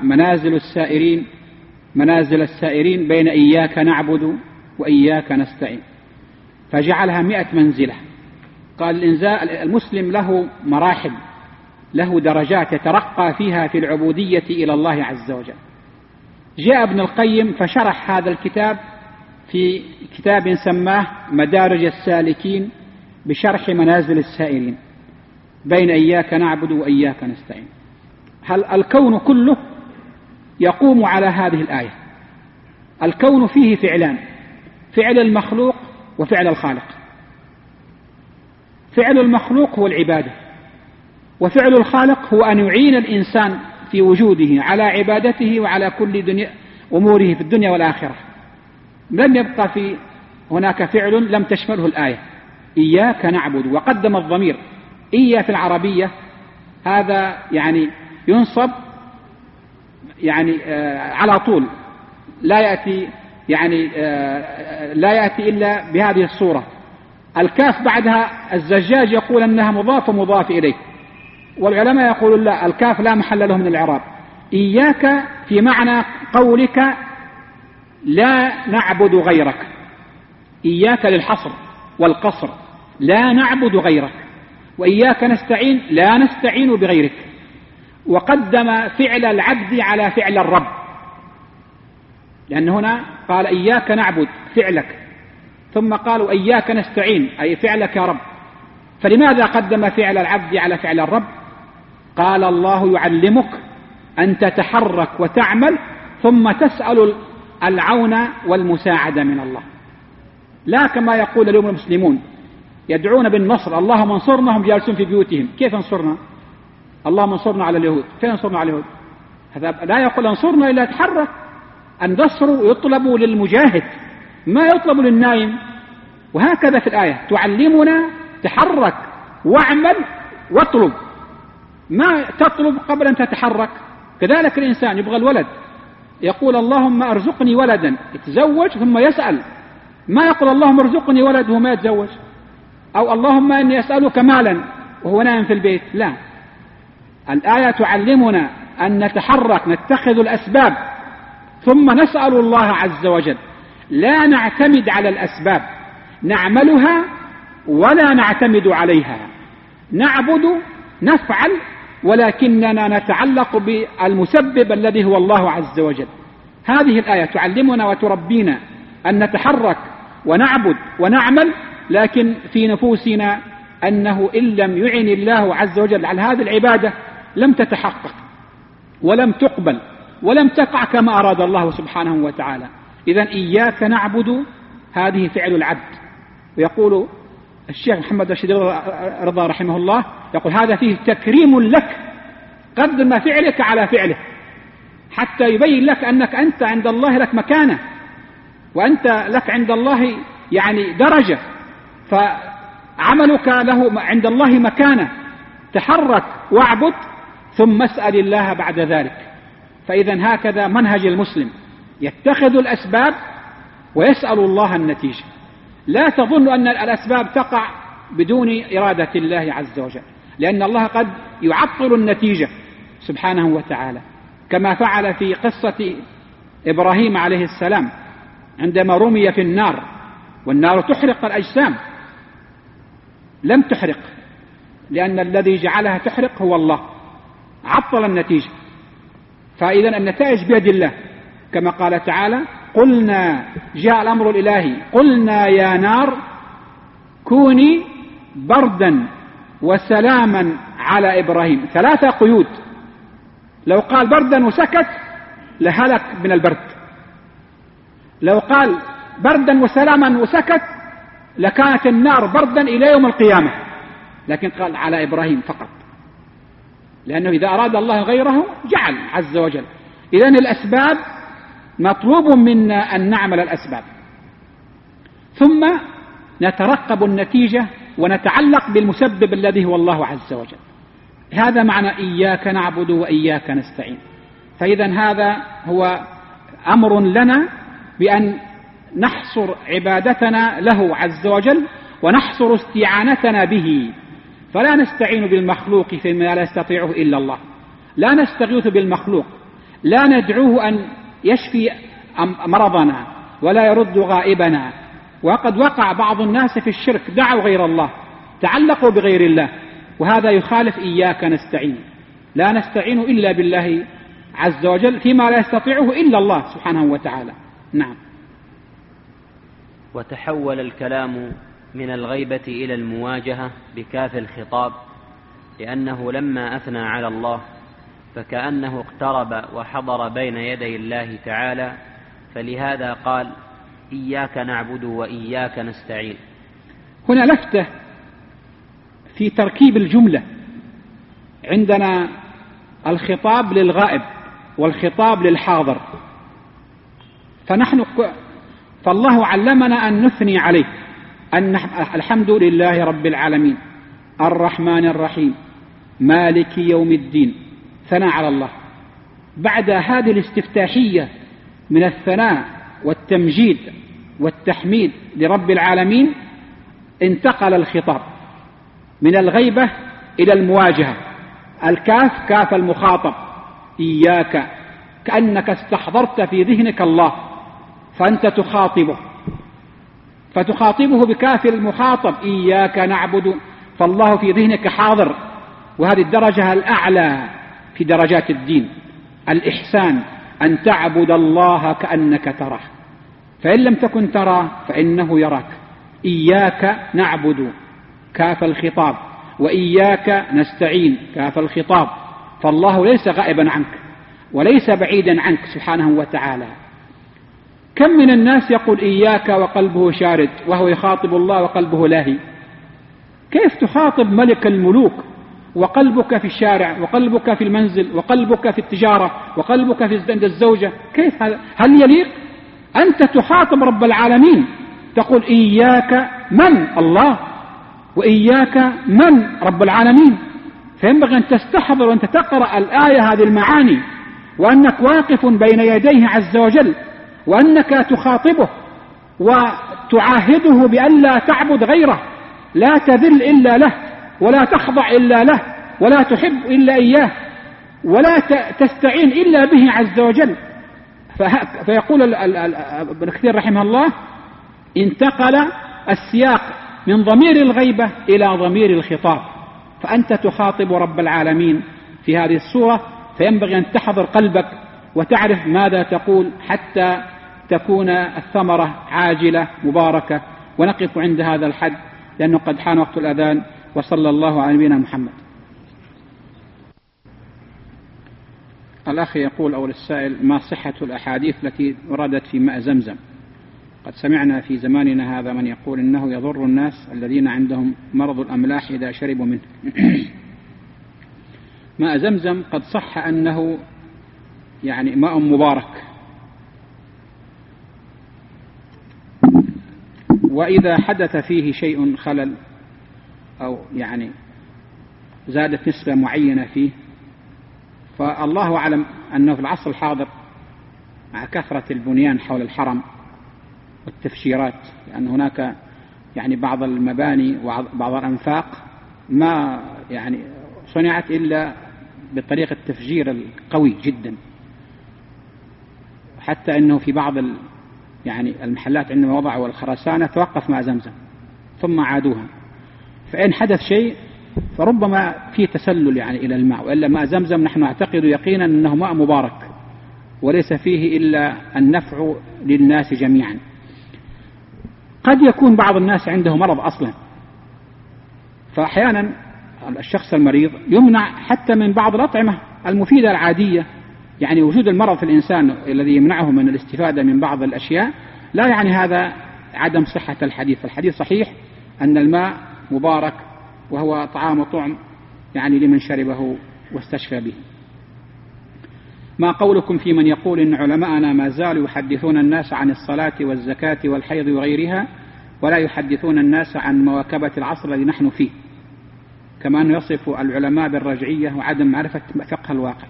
منازل السائرين بين إياك نعبد وإياك نستعين، فجعلها 100 منزلة. قال المسلم له مراحل، له درجات يترقى فيها في العبودية إلى الله عز وجل. جاء ابن القيم فشرح هذا الكتاب في كتاب سماه مدارج السالكين بشرح منازل السائرين بين إياك نعبد وإياك نستعين. هل الكون كله يقوم على هذه الآية؟ الكون فيه فعلان: فعل المخلوق وفعل الخالق. فعل المخلوق هو العبادة، وفعل الخالق هو أن يعين الإنسان في وجوده على عبادته وعلى كل أموره في الدنيا والآخرة. لم يبقى في هناك فعل لم تشمله الآية. إياك نعبد، وقدم الضمير إيا في العربية هذا يعني ينصب يعني على طول، لا يأتي إلا بهذه الصورة. الكاف بعدها الزجاج يقول أنها مضاف ومضاف إليه، والعلماء يقولون لا، الكاف لا محل له من الإعراب. إياك في معنى قولك لا نعبد غيرك، إياك للحصر والقصر، لا نعبد غيرك. وإياك نستعين، لا نستعين بغيرك. وقدم فعل العبد على فعل الرب، لأن هنا قال إياك نعبد فعلك، ثم قالوا إياك نستعين أي فعلك يا رب. فلماذا قدم فعل العبد على فعل الرب؟ قال الله يعلمك أن تتحرك وتعمل ثم تسأل العون والمساعدة من الله، لا كما يقول اليوم المسلمون يدعون بالنصر، اللهم انصرنا، هم جالسون في بيوتهم. كيف انصرنا؟ اللهم انصرنا على اليهود. فين انصرنا على اليهود؟ هذا لا يقول انصرنا إلا يتحرك. النصر يطلب للمجاهد ما يطلب للنايم. وهكذا في الآية تعلمنا تحرك واعمل واطلب، ما تطلب قبل أن تتحرك. كذلك الإنسان يبغى الولد يقول اللهم ارزقني ولدا، يتزوج ثم يسأل، ما يقول اللهم ارزقني ولد وهو ما يتزوج، أو اللهم إني أسألك مالا وهو نائم في البيت. لا، الآية تعلمنا أن نتحرك نتخذ الأسباب ثم نسأل الله عز وجل، لا نعتمد على الأسباب، نعملها ولا نعتمد عليها، نعبد نفعل ولكننا نتعلق بالمسبب الذي هو الله عز وجل. هذه الآية تعلمنا وتربينا أن نتحرك ونعبد ونعمل، لكن في نفوسنا أنه إن لم يعن الله عز وجل على هذه العبادة لم تتحقق ولم تقبل ولم تقع كما أراد الله سبحانه وتعالى. إذن إياك نعبد هذه فعل العبد. ويقول الشيخ محمد رشيد رضا رحمه الله يقول هذا فيه تكريم لك، قدم فعلك على فعله حتى يبين لك أنك أنت عند الله لك مكانة، وأنت لك عند الله يعني درجة، فعملك له عند الله مكانة. تحرك واعبد ثم اسأل الله بعد ذلك. فإذا هكذا منهج المسلم، يتخذ الأسباب ويسأل الله النتيجة. لا تظن أن الأسباب تقع بدون إرادة الله عز وجل، لأن الله قد يعطل النتيجة سبحانه وتعالى، كما فعل في قصة إبراهيم عليه السلام عندما رمي في النار، والنار تحرق الأجسام، لم تحرق، لأن الذي جعلها تحرق هو الله، عطل النتيجة. فإذا النتائج بيد الله، كما قال تعالى قلنا، جاء الأمر الإلهي، قلنا يا نار كوني بردا وسلاما على إبراهيم. 3 قيود، لو قال بردا وسكت لهلك من البرد، لو قال بردا وسلاما وسكت لكانت النار بردا إلى يوم القيامة، لكن قال على إبراهيم فقط، لأنه إذا أراد الله غيره جعل عز وجل. إذن الأسباب مطلوب منا أن نعمل الأسباب، ثم نترقب النتيجة ونتعلق بالمسبب الذي هو الله عز وجل. هذا معنى إياك نعبد وإياك نستعين. فإذا هذا هو أمر لنا بأن نحصر عبادتنا له عز وجل ونحصر استعانتنا به، فلا نستعين بالمخلوق فيما لا يستطيعه إلا الله، لا نستغيث بالمخلوق، لا ندعوه أن يشفي مرضنا ولا يرد غائبنا. وقد وقع بعض الناس في الشرك، دعوا غير الله، تعلقوا بغير الله، وهذا يخالف إياك نستعين. لا نستعين إلا بالله عز وجل فيما لا يستطيعه إلا الله سبحانه وتعالى. نعم. وتحول الكلام من الغيبة إلى المواجهة بكاف الخطاب، لأنه لما أثنى على الله فكأنه اقترب وحضر بين يدي الله تعالى، فلهذا قال إياك نعبد وإياك نستعين. هنا لفتة في تركيب الجملة، عندنا الخطاب للغائب والخطاب للحاضر، فالله علمنا أن نثني عليه أن الحمد لله رب العالمين الرحمن الرحيم مالك يوم الدين، ثناء على الله. بعد هذه الاستفتاحية من الثناء والتمجيد والتحميد لرب العالمين انتقل الخطاب من الغيبة إلى المواجهة. الكاف كاف المخاطب، إياك، كأنك استحضرت في ذهنك الله فأنت تخاطبه، فتخاطبه بكاف المخاطب إياك نعبد، فالله في ذهنك حاضر. وهذه الدرجة الأعلى في درجات الدين، الإحسان، أن تعبد الله كأنك تراه، فإن لم تكن تراه فإنه يراك. إياك نعبد كاف الخطاب، وإياك نستعين كاف الخطاب، فالله ليس غائبا عنك وليس بعيدا عنك سبحانه وتعالى. كم من الناس يقول إياك وقلبه شارد وهو يخاطب الله وقلبه لاهي. كيف تخاطب ملك الملوك وقلبك في الشارع وقلبك في المنزل وقلبك في التجارة وقلبك في عند الزوجة؟ كيف هذا؟ هل يليق؟ أنت تخاطب رب العالمين تقول إياك من؟ الله. وإياك من؟ رب العالمين. فينبغي أن تستحضر وأنت تقرأ الآية هذه المعاني، وأنك واقف بين يديه عز وجل، وأنك تخاطبه وتعاهده بأن لا تعبد غيره، لا تذل إلا له، ولا تخضع إلا له، ولا تحب إلا إياه، ولا تستعين إلا به عز وجل. فيقول ابن كثير رحمه الله: انتقل السياق من ضمير الغيبة إلى ضمير الخطاب، فأنت تخاطب رب العالمين في هذه الصورة، فينبغي أن تحضر قلبك وتعرف ماذا تقول حتى تكون الثمرة عاجلة مباركة. ونقف عند هذا الحد لأنه قد حان وقت الأذان، وصلى الله على نبينا محمد. الأخ يقول أو السائل: ما صحة الأحاديث التي وردت في ماء زمزم؟ قد سمعنا في زماننا هذا من يقول إنه يضر الناس الذين عندهم مرض الأملاح إذا شربوا منه. ماء زمزم قد صح أنه يعني ماء مبارك، وإذا حدث فيه شيء خلل أو يعني زادت نسبة معينة فيه، فالله أعلم أنه في العصر الحاضر مع كثرة البنيان حول الحرم والتفجيرات، لأن هناك يعني بعض المباني وبعض الأنفاق ما يعني صنعت إلا بطريقة التفجير القوي جدا، حتى أنه في بعض يعني المحلات عندما وضعوا الخرسانة توقف ماء زمزم ثم عادوها. فإن حدث شيء فربما في تسلل يعني إلى الماء، وإلا ماء زمزم نحن نعتقد يقينا أنه ماء مبارك وليس فيه إلا النفع للناس جميعا. قد يكون بعض الناس عنده مرض أصلا، فأحيانا الشخص المريض يمنع حتى من بعض الأطعمة المفيدة العادية، يعني وجود المرض في الإنسان الذي يمنعه من الاستفادة من بعض الأشياء لا يعني هذا عدم صحة الحديث. الحديث صحيح أن الماء مبارك وهو طعام وطعم يعني لمن شربه واستشفى به. ما قولكم في من يقول إن علماءنا ما زالوا يحدثون الناس عن الصلاة والزكاة والحيض وغيرها، ولا يحدثون الناس عن مواكبة العصر الذي نحن فيه، كما أنه يصف العلماء بالرجعية وعدم معرفة فقه الواقع؟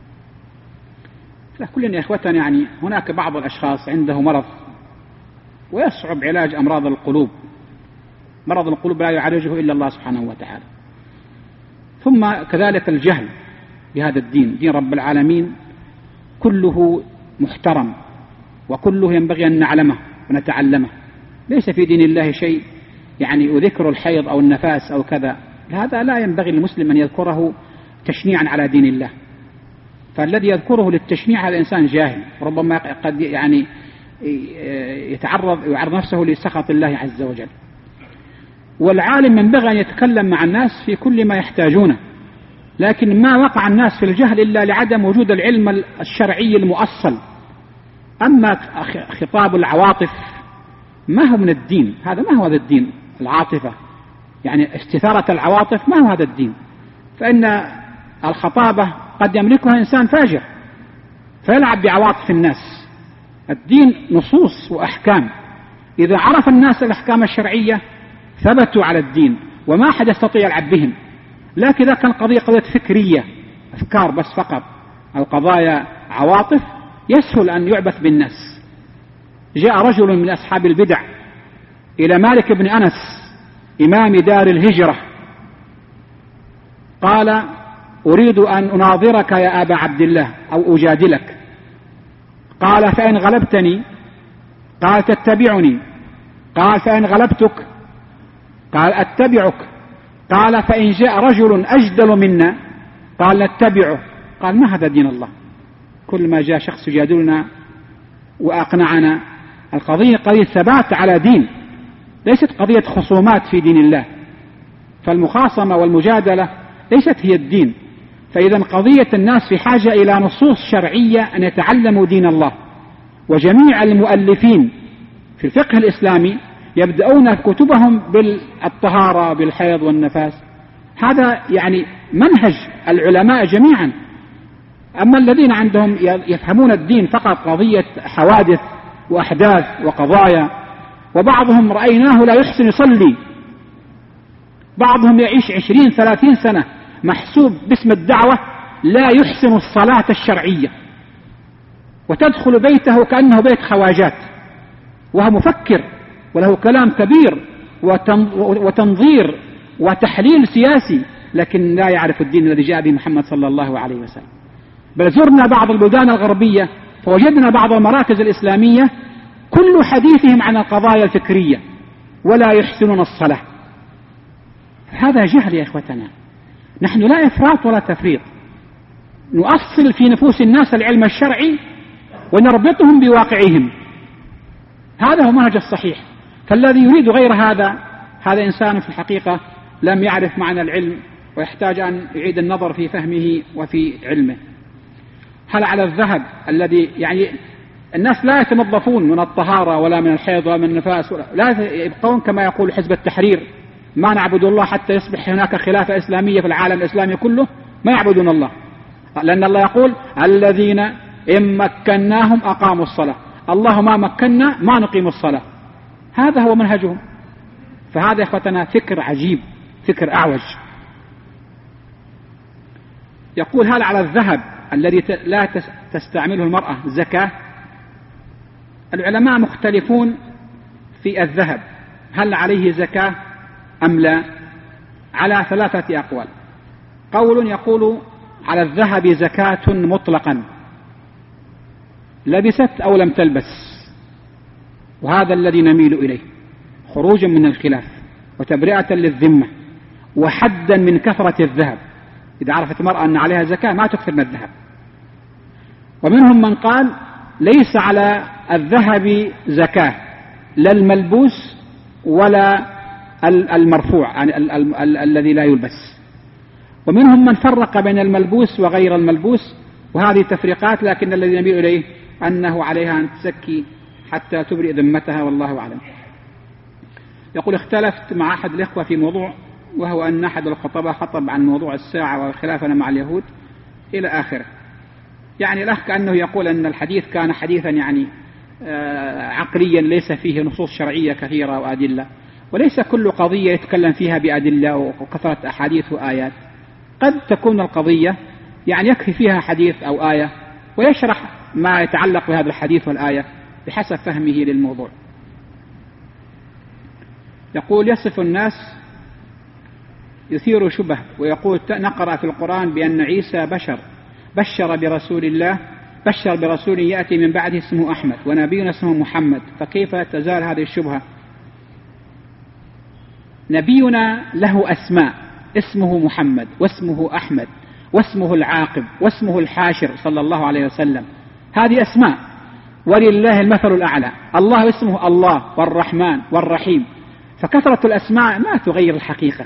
كلنا يا إخوتنا يعني هناك بعض الأشخاص عنده مرض ويصعب علاج أمراض القلوب، مرض القلوب لا يعالجه إلا الله سبحانه وتعالى. ثم كذلك الجهل بهذا الدين، دين رب العالمين كله محترم وكله ينبغي أن نعلمه ونتعلمه. ليس في دين الله شيء يعني يذكر الحيض أو النفاس أو كذا، هذا لا ينبغي للمسلم أن يذكره تشنيعا على دين الله. فالذي يذكره للتشنيع هذا إنسان جاهل، ربما قد يعني يعرض نفسه لسخط الله عز وجل. والعالم ينبغي أن يتكلم مع الناس في كل ما يحتاجونه، لكن ما وقع الناس في الجهل إلا لعدم وجود العلم الشرعي المؤصل. أما خطاب العواطف ما هو من الدين، هذا ما هو هذا الدين. العاطفة يعني استثارة العواطف ما هو هذا الدين، فإن الخطابة قد يملكها إنسان فاجر فيلعب بعواطف الناس. الدين نصوص وأحكام، إذا عرف الناس الأحكام الشرعية ثبتوا على الدين وما أحد يستطيع يلعب بهم. لكن إذا كان قضية فكرية أفكار بس فقط أو قضايا عواطف يسهل أن يعبث بالناس. جاء رجل من أصحاب البدع إلى مالك بن أنس إمام دار الهجرة قال: أريد أن أناظرك يا أبا عبد الله أو أجادلك. قال: فإن غلبتني؟ قال: تتبعني. قال: فإن غلبتك؟ قال: أتبعك. قال: فإن جاء رجل أجدل منا؟ قال: نتبعه. قال: ما هذا دين الله؟ كل ما جاء شخص يجادلنا وأقنعنا. القضية قضية ثبات على دين، ليست قضية خصومات في دين الله. فالمخاصمة والمجادلة ليست هي الدين. فإذا قضية الناس في حاجة إلى نصوص شرعية أن يتعلموا دين الله. وجميع المؤلفين في الفقه الإسلامي يبدأون كتبهم بالطهارة بالحيض والنفاس، هذا يعني منهج العلماء جميعا. أما الذين عندهم يفهمون الدين فقط قضية حوادث وأحداث وقضايا، وبعضهم رأيناه لا يحسن يصلي، بعضهم يعيش 20-30 سنة محسوب باسم الدعوة لا يحسن الصلاة الشرعية، وتدخل بيته كأنه بيت خواجات، وهو مفكر وله كلام كبير وتنظير وتحليل سياسي، لكن لا يعرف الدين الذي جاء به محمد صلى الله عليه وسلم. بل زرنا بعض البلدان الغربية فوجدنا بعض المراكز الإسلامية كل حديثهم عن القضايا الفكرية ولا يحسنون الصلاة. هذا جهل يا إخوتنا. نحن لا إفراط ولا تفريط، نؤصل في نفوس الناس العلم الشرعي ونربطهم بواقعهم، هذا هو المنهج الصحيح. فالذي يريد غير هذا إنسان في الحقيقة لم يعرف معنى العلم ويحتاج أن يعيد النظر في فهمه وفي علمه. هل على الذهب الذي يعني الناس لا يتنظفون من الطهارة ولا من الحيض ولا من النفاس، لا يبقون كما يقول حزب التحرير ما نعبد الله حتى يصبح هناك خلافة إسلامية في العالم الإسلامي كله، ما يعبدون الله، لأن الله يقول الذين إن مكناهم أقاموا الصلاة، الله ما مكنا ما نقيم الصلاة، هذا هو منهجهم. فهذا يا إخوتنا فكر عجيب، فكر أعوج. يقول هل على الذهب الذي لا تستعمله المرأة زكاة؟ العلماء مختلفون في الذهب هل عليه زكاة أم لا، على 3 أقوال. قول يقول على الذهب زكاة مطلقا لبست أو لم تلبس، وهذا الذي نميل إليه خروجا من الخلاف وتبرئة للذمة وحدا من كثرة الذهب. إذا عرفت المرأة أن عليها زكاة ما تكثر من الذهب. ومنهم من قال ليس على الذهب زكاة، لا الملبوس ولا المرفوع يعني الذي لا يلبس. ومنهم من فرق بين الملبوس وغير الملبوس، وهذه تفريقات، لكن الذي نميل إليه أنه عليها أن تزكي حتى تبرئ ذمتها، والله أعلم. يقول اختلفت مع أحد الإخوة في موضوع، وهو أن أحد الخطباء خطب عن موضوع الساعة وخلافنا مع اليهود إلى آخره. يعني الأخ كأنه يقول أن الحديث كان حديثا يعني عقليا ليس فيه نصوص شرعية كثيرة وأدلة، وليس كل قضية يتكلم فيها بأدلة وكثرة أحاديث وآيات. قد تكون القضية يعني يكفي فيها حديث أو آية ويشرح ما يتعلق بهذا الحديث والآية بحسب فهمه للموضوع. يقول يصف الناس يثير شبه ويقول نقرأ في القرآن بأن عيسى بشر برسول يأتي من بعده اسمه أحمد ونبينا اسمه محمد، فكيف تزال هذه الشبهة؟ نبينا له أسماء، اسمه محمد واسمه أحمد واسمه العاقب واسمه الحاشر صلى الله عليه وسلم، هذه أسماء، ولله المثل الأعلى. الله اسمه الله والرحمن والرحيم، فكثرة الأسماء ما تغير الحقيقة.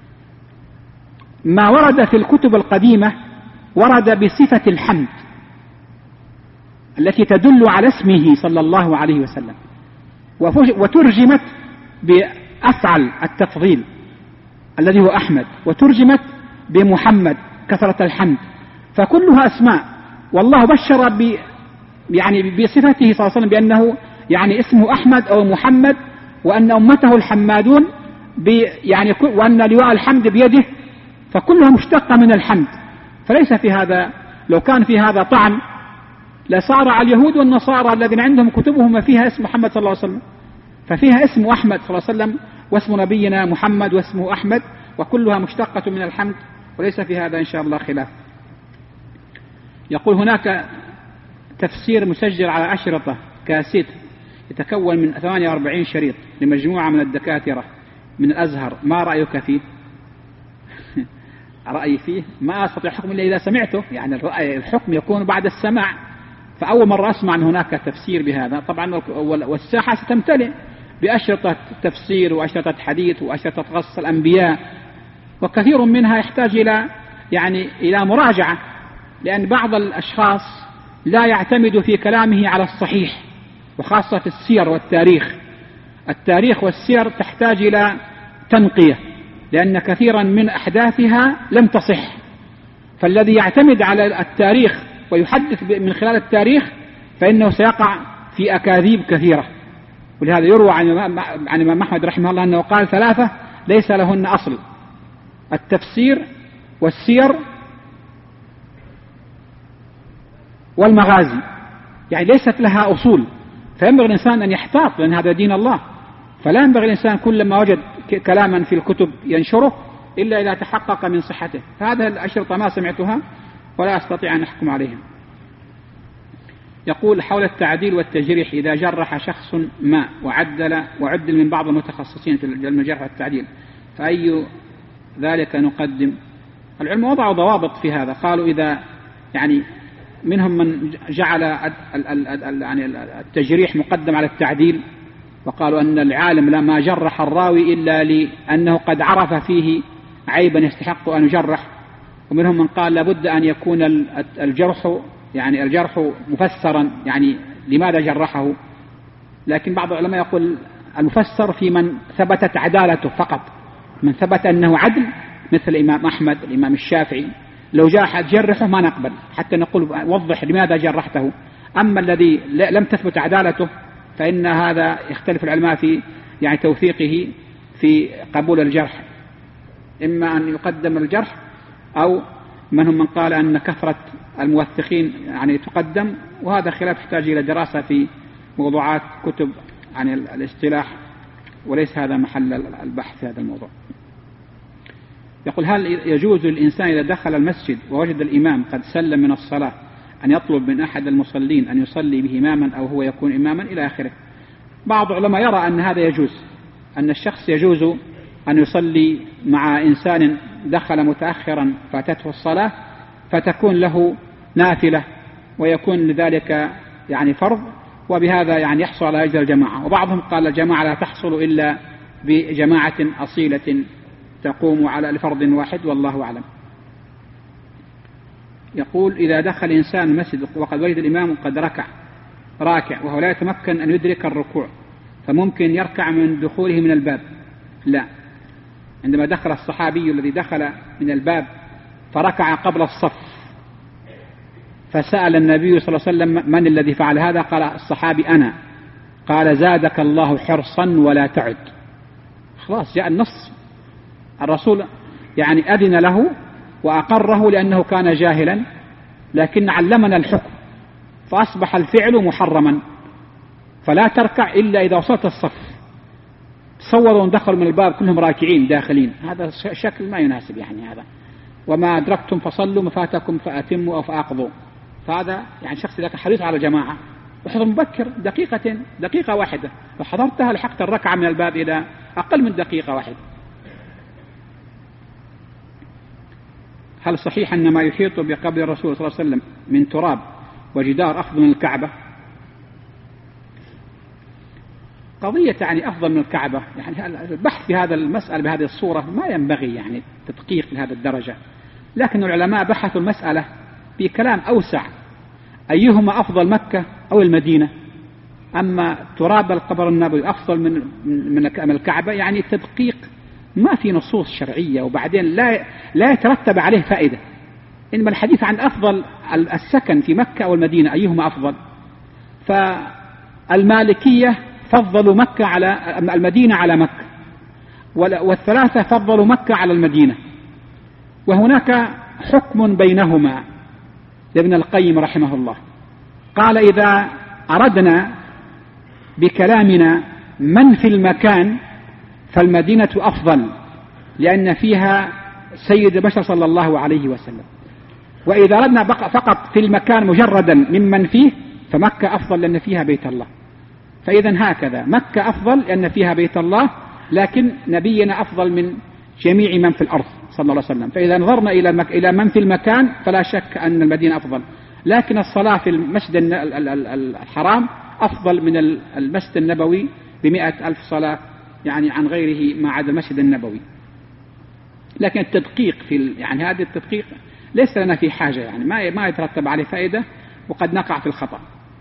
ما ورد في الكتب القديمة ورد بصفة الحمد التي تدل على اسمه صلى الله عليه وسلم، وترجمت بأفعل التفضيل الذي هو أحمد، وترجمت بمحمد كثرة الحمد، فكلها أسماء. والله بشر بصفته صلى الله عليه وسلم بأنه يعني اسمه أحمد أو محمد، وأن أمته الحمادون وأن لواء الحمد بيده، فكلها مشتقة من الحمد. فليس في هذا، لو كان في هذا طعن لصار على اليهود والنصارى الذين عندهم كتبهم فيها اسم محمد صلى الله عليه وسلم، ففيها اسم أحمد صلى الله عليه وسلم واسم نبينا محمد واسمه أحمد، وكلها مشتقة من الحمد، وليس في هذا إن شاء الله خلاف. يقول هناك تفسير مسجل على أشرطة كاسيت يتكون من 48 شريط لمجموعة من الدكاترة من الأزهر، ما رأيك فيه؟ رأيي فيه ما أستطيع حكم إلا إذا سمعته، يعني الحكم يكون بعد السماع، فأول مرة أسمع أن هناك تفسير بهذا. طبعا والساحة ستمتلئ بأشرطة تفسير وأشرطة حديث وأشرطة قصص الأنبياء وكثير منها يحتاج إلى مراجعة، لأن بعض الأشخاص لا يعتمد في كلامه على الصحيح، وخاصة في السير والتاريخ. التاريخ والسير تحتاج إلى تنقية، لأن كثيرا من أحداثها لم تصح، فالذي يعتمد على التاريخ ويحدث من خلال التاريخ فإنه سيقع في أكاذيب كثيرة. ولهذا يروى عن الإمام أحمد رحمه الله أنه قال 3 ليس لهن أصل: التفسير والسير والمغازي، يعني ليست لها أصول. فينبغي الإنسان أن يحتاط، لأن هذا دين الله، فلا ينبغي الإنسان كلما وجد كلاما في الكتب ينشره إلا إذا تحقق من صحته. فهذه الأشرطة ما سمعتها ولا أستطيع أن أحكم عليهم. يقول: حول التعديل والتجريح، إذا جرح شخص ما وعدل من بعض المتخصصين في الجرح والتعديل، فأي ذلك نقدم؟ العلماء وضعوا ضوابط في هذا، قالوا إذا منهم من جعل التجريح مقدم على التعديل، وقالوا أن العالم لما جرح الراوي إلا لأنه قد عرف فيه عيبا يستحق أن يجرح. ومنهم من قال لابد أن يكون الجرح مفسرا، لماذا جرحه. لكن بعض العلماء يقول المفسر في من ثبتت عدالته فقط، من ثبت أنه عدل مثل الإمام أحمد، الإمام الشافعي، لو جاء أحد جرحه ما نقبل حتى نقول وضح لماذا جرحته. أما الذي لم تثبت عدالته فإن هذا يختلف العلماء في توثيقه في قبول الجرح، إما أن يقدم الجرح، أو منهم من قال أن كثرة الموثقين تقدم، وهذا خلاف يحتاج إلى دراسة في موضوعات كتب عن الاصطلاح، وليس هذا محل البحث في هذا الموضوع. يقول: هل يجوز للإنسان إذا دخل المسجد ووجد الإمام قد سلم من الصلاة أن يطلب من أحد المصلين أن يصلي به إماما أو هو يكون إماما إلى آخره؟ بعض العلماء يرى أن هذا يجوز، أن الشخص يجوز أن يصلي مع إنسان دخل متأخرا فاتته الصلاة فتكون له نافلة ويكون لذلك فرض، وبهذا يحصل على أجر الجماعة. وبعضهم قال الجماعة لا تحصل إلا بجماعة أصيلة تقوم على الفرض واحد، والله أعلم. يقول: إذا دخل إنسان المسجد وقد وجد الإمام قد راكع وهو لا يتمكن أن يدرك الركوع، فممكن يركع من دخوله من الباب؟ لا. عندما دخل الصحابي الذي دخل من الباب فركع قبل الصف، فسأل النبي صلى الله عليه وسلم: من الذي فعل هذا؟ قال الصحابي: أنا. قال: زادك الله حرصا ولا تعد. خلاص جاء النص، الرسول أذن له وأقره لأنه كان جاهلا، لكن علمنا الحكم فأصبح الفعل محرما، فلا تركع إلا إذا وصلت الصف. تصوروا دخلوا من الباب كلهم راكعين داخلين، هذا شكل ما يناسب هذا. وما أدركتم فصلوا، ما فاتكم فأتموا أو فأقضوا. فهذا شخص إذا كان حريص على الجماعة وحضر مبكر دقيقة واحدة، لو حضرتها لحقت الركعة من الباب إلى أقل من دقيقة واحدة. هل صحيح أن ما يحيط بقبر الرسول صلى الله عليه وسلم من تراب وجدار أفضل من الكعبة؟ قضية أفضل من الكعبة، البحث في هذا المسألة بهذه الصورة ما ينبغي تدقيق لهذا الدرجة، لكن العلماء بحثوا المسألة بكلام أوسع: أيهما أفضل، مكة أو المدينة؟ أما تراب القبر النبوي أفضل من الكعبة، التدقيق ما في نصوص شرعية، وبعدين لا يترتب عليه فائدة. إنما الحديث عن أفضل السكن في مكة أو المدينة، أيهما أفضل؟ فالمالكية فضلوا مكة على المدينة على مكة، والثلاثة فضلوا مكة على المدينة. وهناك حكم بينهما لابن القيم رحمه الله، قال: إذا أردنا بكلامنا من في المكان فالمدينة أفضل، لأن فيها سيد البشر صلى الله عليه وسلم. وإذا أردنا فقط في المكان مجردا ممن فيه فمكة أفضل لأن فيها بيت الله. فإذا هكذا مكة أفضل لأن فيها بيت الله، لكن نبينا أفضل من جميع من في الأرض صلى الله عليه وسلم. فإذا نظرنا إلى من في المكان فلا شك أن المدينة أفضل، لكن الصلاة في المسجد الحرام أفضل من المسجد النبوي ب100,000 صلاة عن غيره ما عدا المسجد النبوي. لكن التدقيق يعني هذا التدقيق ليس لنا في حاجة، يعني ما يترتب عليه فائدة، وقد نقع في الخطأ.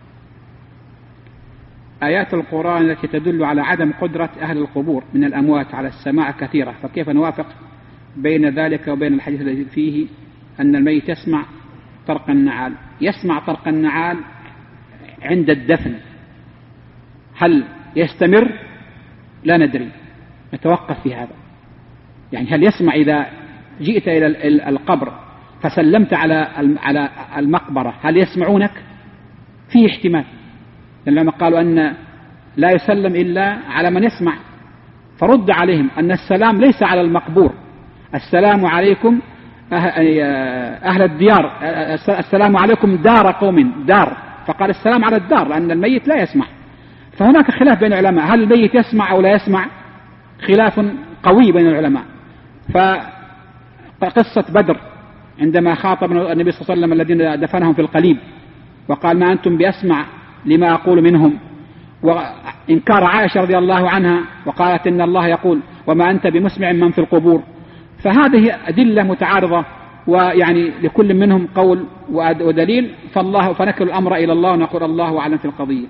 آيات القرآن التي تدل على عدم قدرة أهل القبور من الأموات على السماع كثيرة، فكيف نوافق بين ذلك وبين الحديث الذي فيه أن الميت يسمع طرق النعال؟ يسمع طرق النعال عند الدفن، هل يستمر؟ لا ندري، نتوقف في هذا. يعني هل يسمع إذا جئت إلى القبر فسلمت على المقبرة، هل يسمعونك؟ فيه احتمال، لما قالوا أن لا يسلم إلا على من يسمع، فرد عليهم أن السلام ليس على المقبور، السلام عليكم أهل الديار، السلام عليكم دار قوم، دار، فقال السلام على الدار لأن الميت لا يسمع. فهناك خلاف بين العلماء، هل الميت يسمع أو لا يسمع؟ خلاف قوي بين العلماء. فقصة بدر عندما خاطب النبي صلى الله عليه وسلم الذين دفنهم في القليب وقال ما أنتم بأسمع لما أقول منهم، وإنكار عائشة رضي الله عنها وقالت إن الله يقول وما أنت بمسمع من في القبور. فهذه أدلة متعارضة، ويعني لكل منهم قول ودليل، فنكل الأمر إلى الله ونقول الله أعلم في القضية.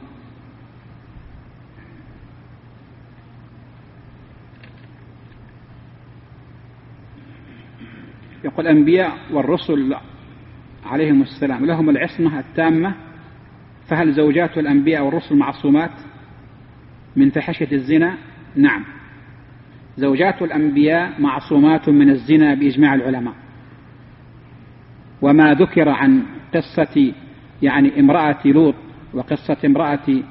يقول الأنبياء والرسل عليهم السلام لهم العصمة التامة، فهل زوجات الأنبياء والرسل معصومات من فحشة الزنا؟ نعم، زوجات الأنبياء معصومات من الزنا بإجماع العلماء. وما ذكر عن قصة يعني امرأة لوط وقصة امرأة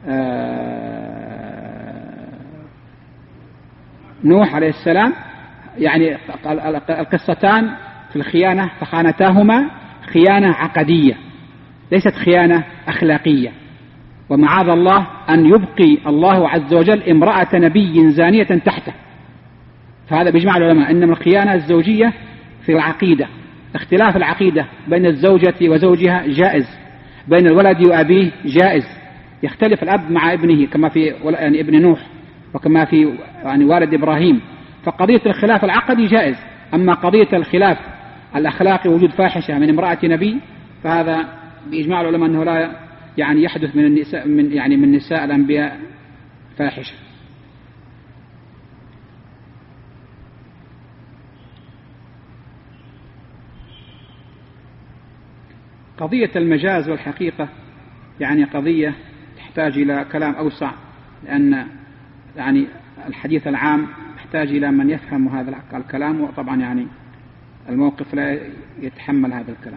نوح عليه السلام، يعني القصتان في الخيانة، فخانتاهما خيانة عقدية ليست خيانة أخلاقية، ومعاذ الله أن يبقي الله عز وجل امرأة نبي زانية تحته، فهذا بإجماع العلماء. إنما الخيانة الزوجية في العقيدة، اختلاف العقيدة بين الزوجة وزوجها جائز، بين الولد وأبيه جائز، يختلف الأب مع ابنه كما في يعني ابن نوح وكما في يعني والد إبراهيم. فقضية الخلاف العقدي جائز، أما قضية الخلاف الأخلاقي وجود فاحشة من امرأة نبي فهذا بإجماع العلماء أنه لا يعني يحدث من النساء من نساء الأنبياء فاحشة. قضية المجاز والحقيقة يعني قضية تحتاج إلى كلام أوسع، لأن يعني الحديث العام يحتاج إلى من يفهم هذا الكلام، وطبعا يعني الموقف لا يتحمل هذا الكلام.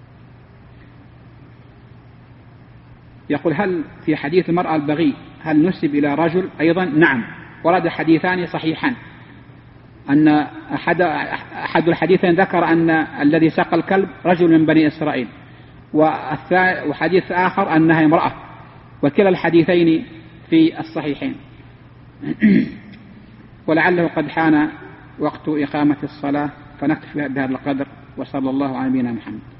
يقول هل في حديث المرأة البغي هل نسب إلى رجل أيضا؟ نعم، ورد حديثان صحيحان، أن أحد الحديثين ذكر أن الذي سقى الكلب رجل من بني إسرائيل، وحديث آخر أنها امرأة، وكلا الحديثين في الصحيحين. ولعله قد حان وقت إقامة الصلاة، فنكتفي بهذا القدر، وصلى الله على نبينا محمد.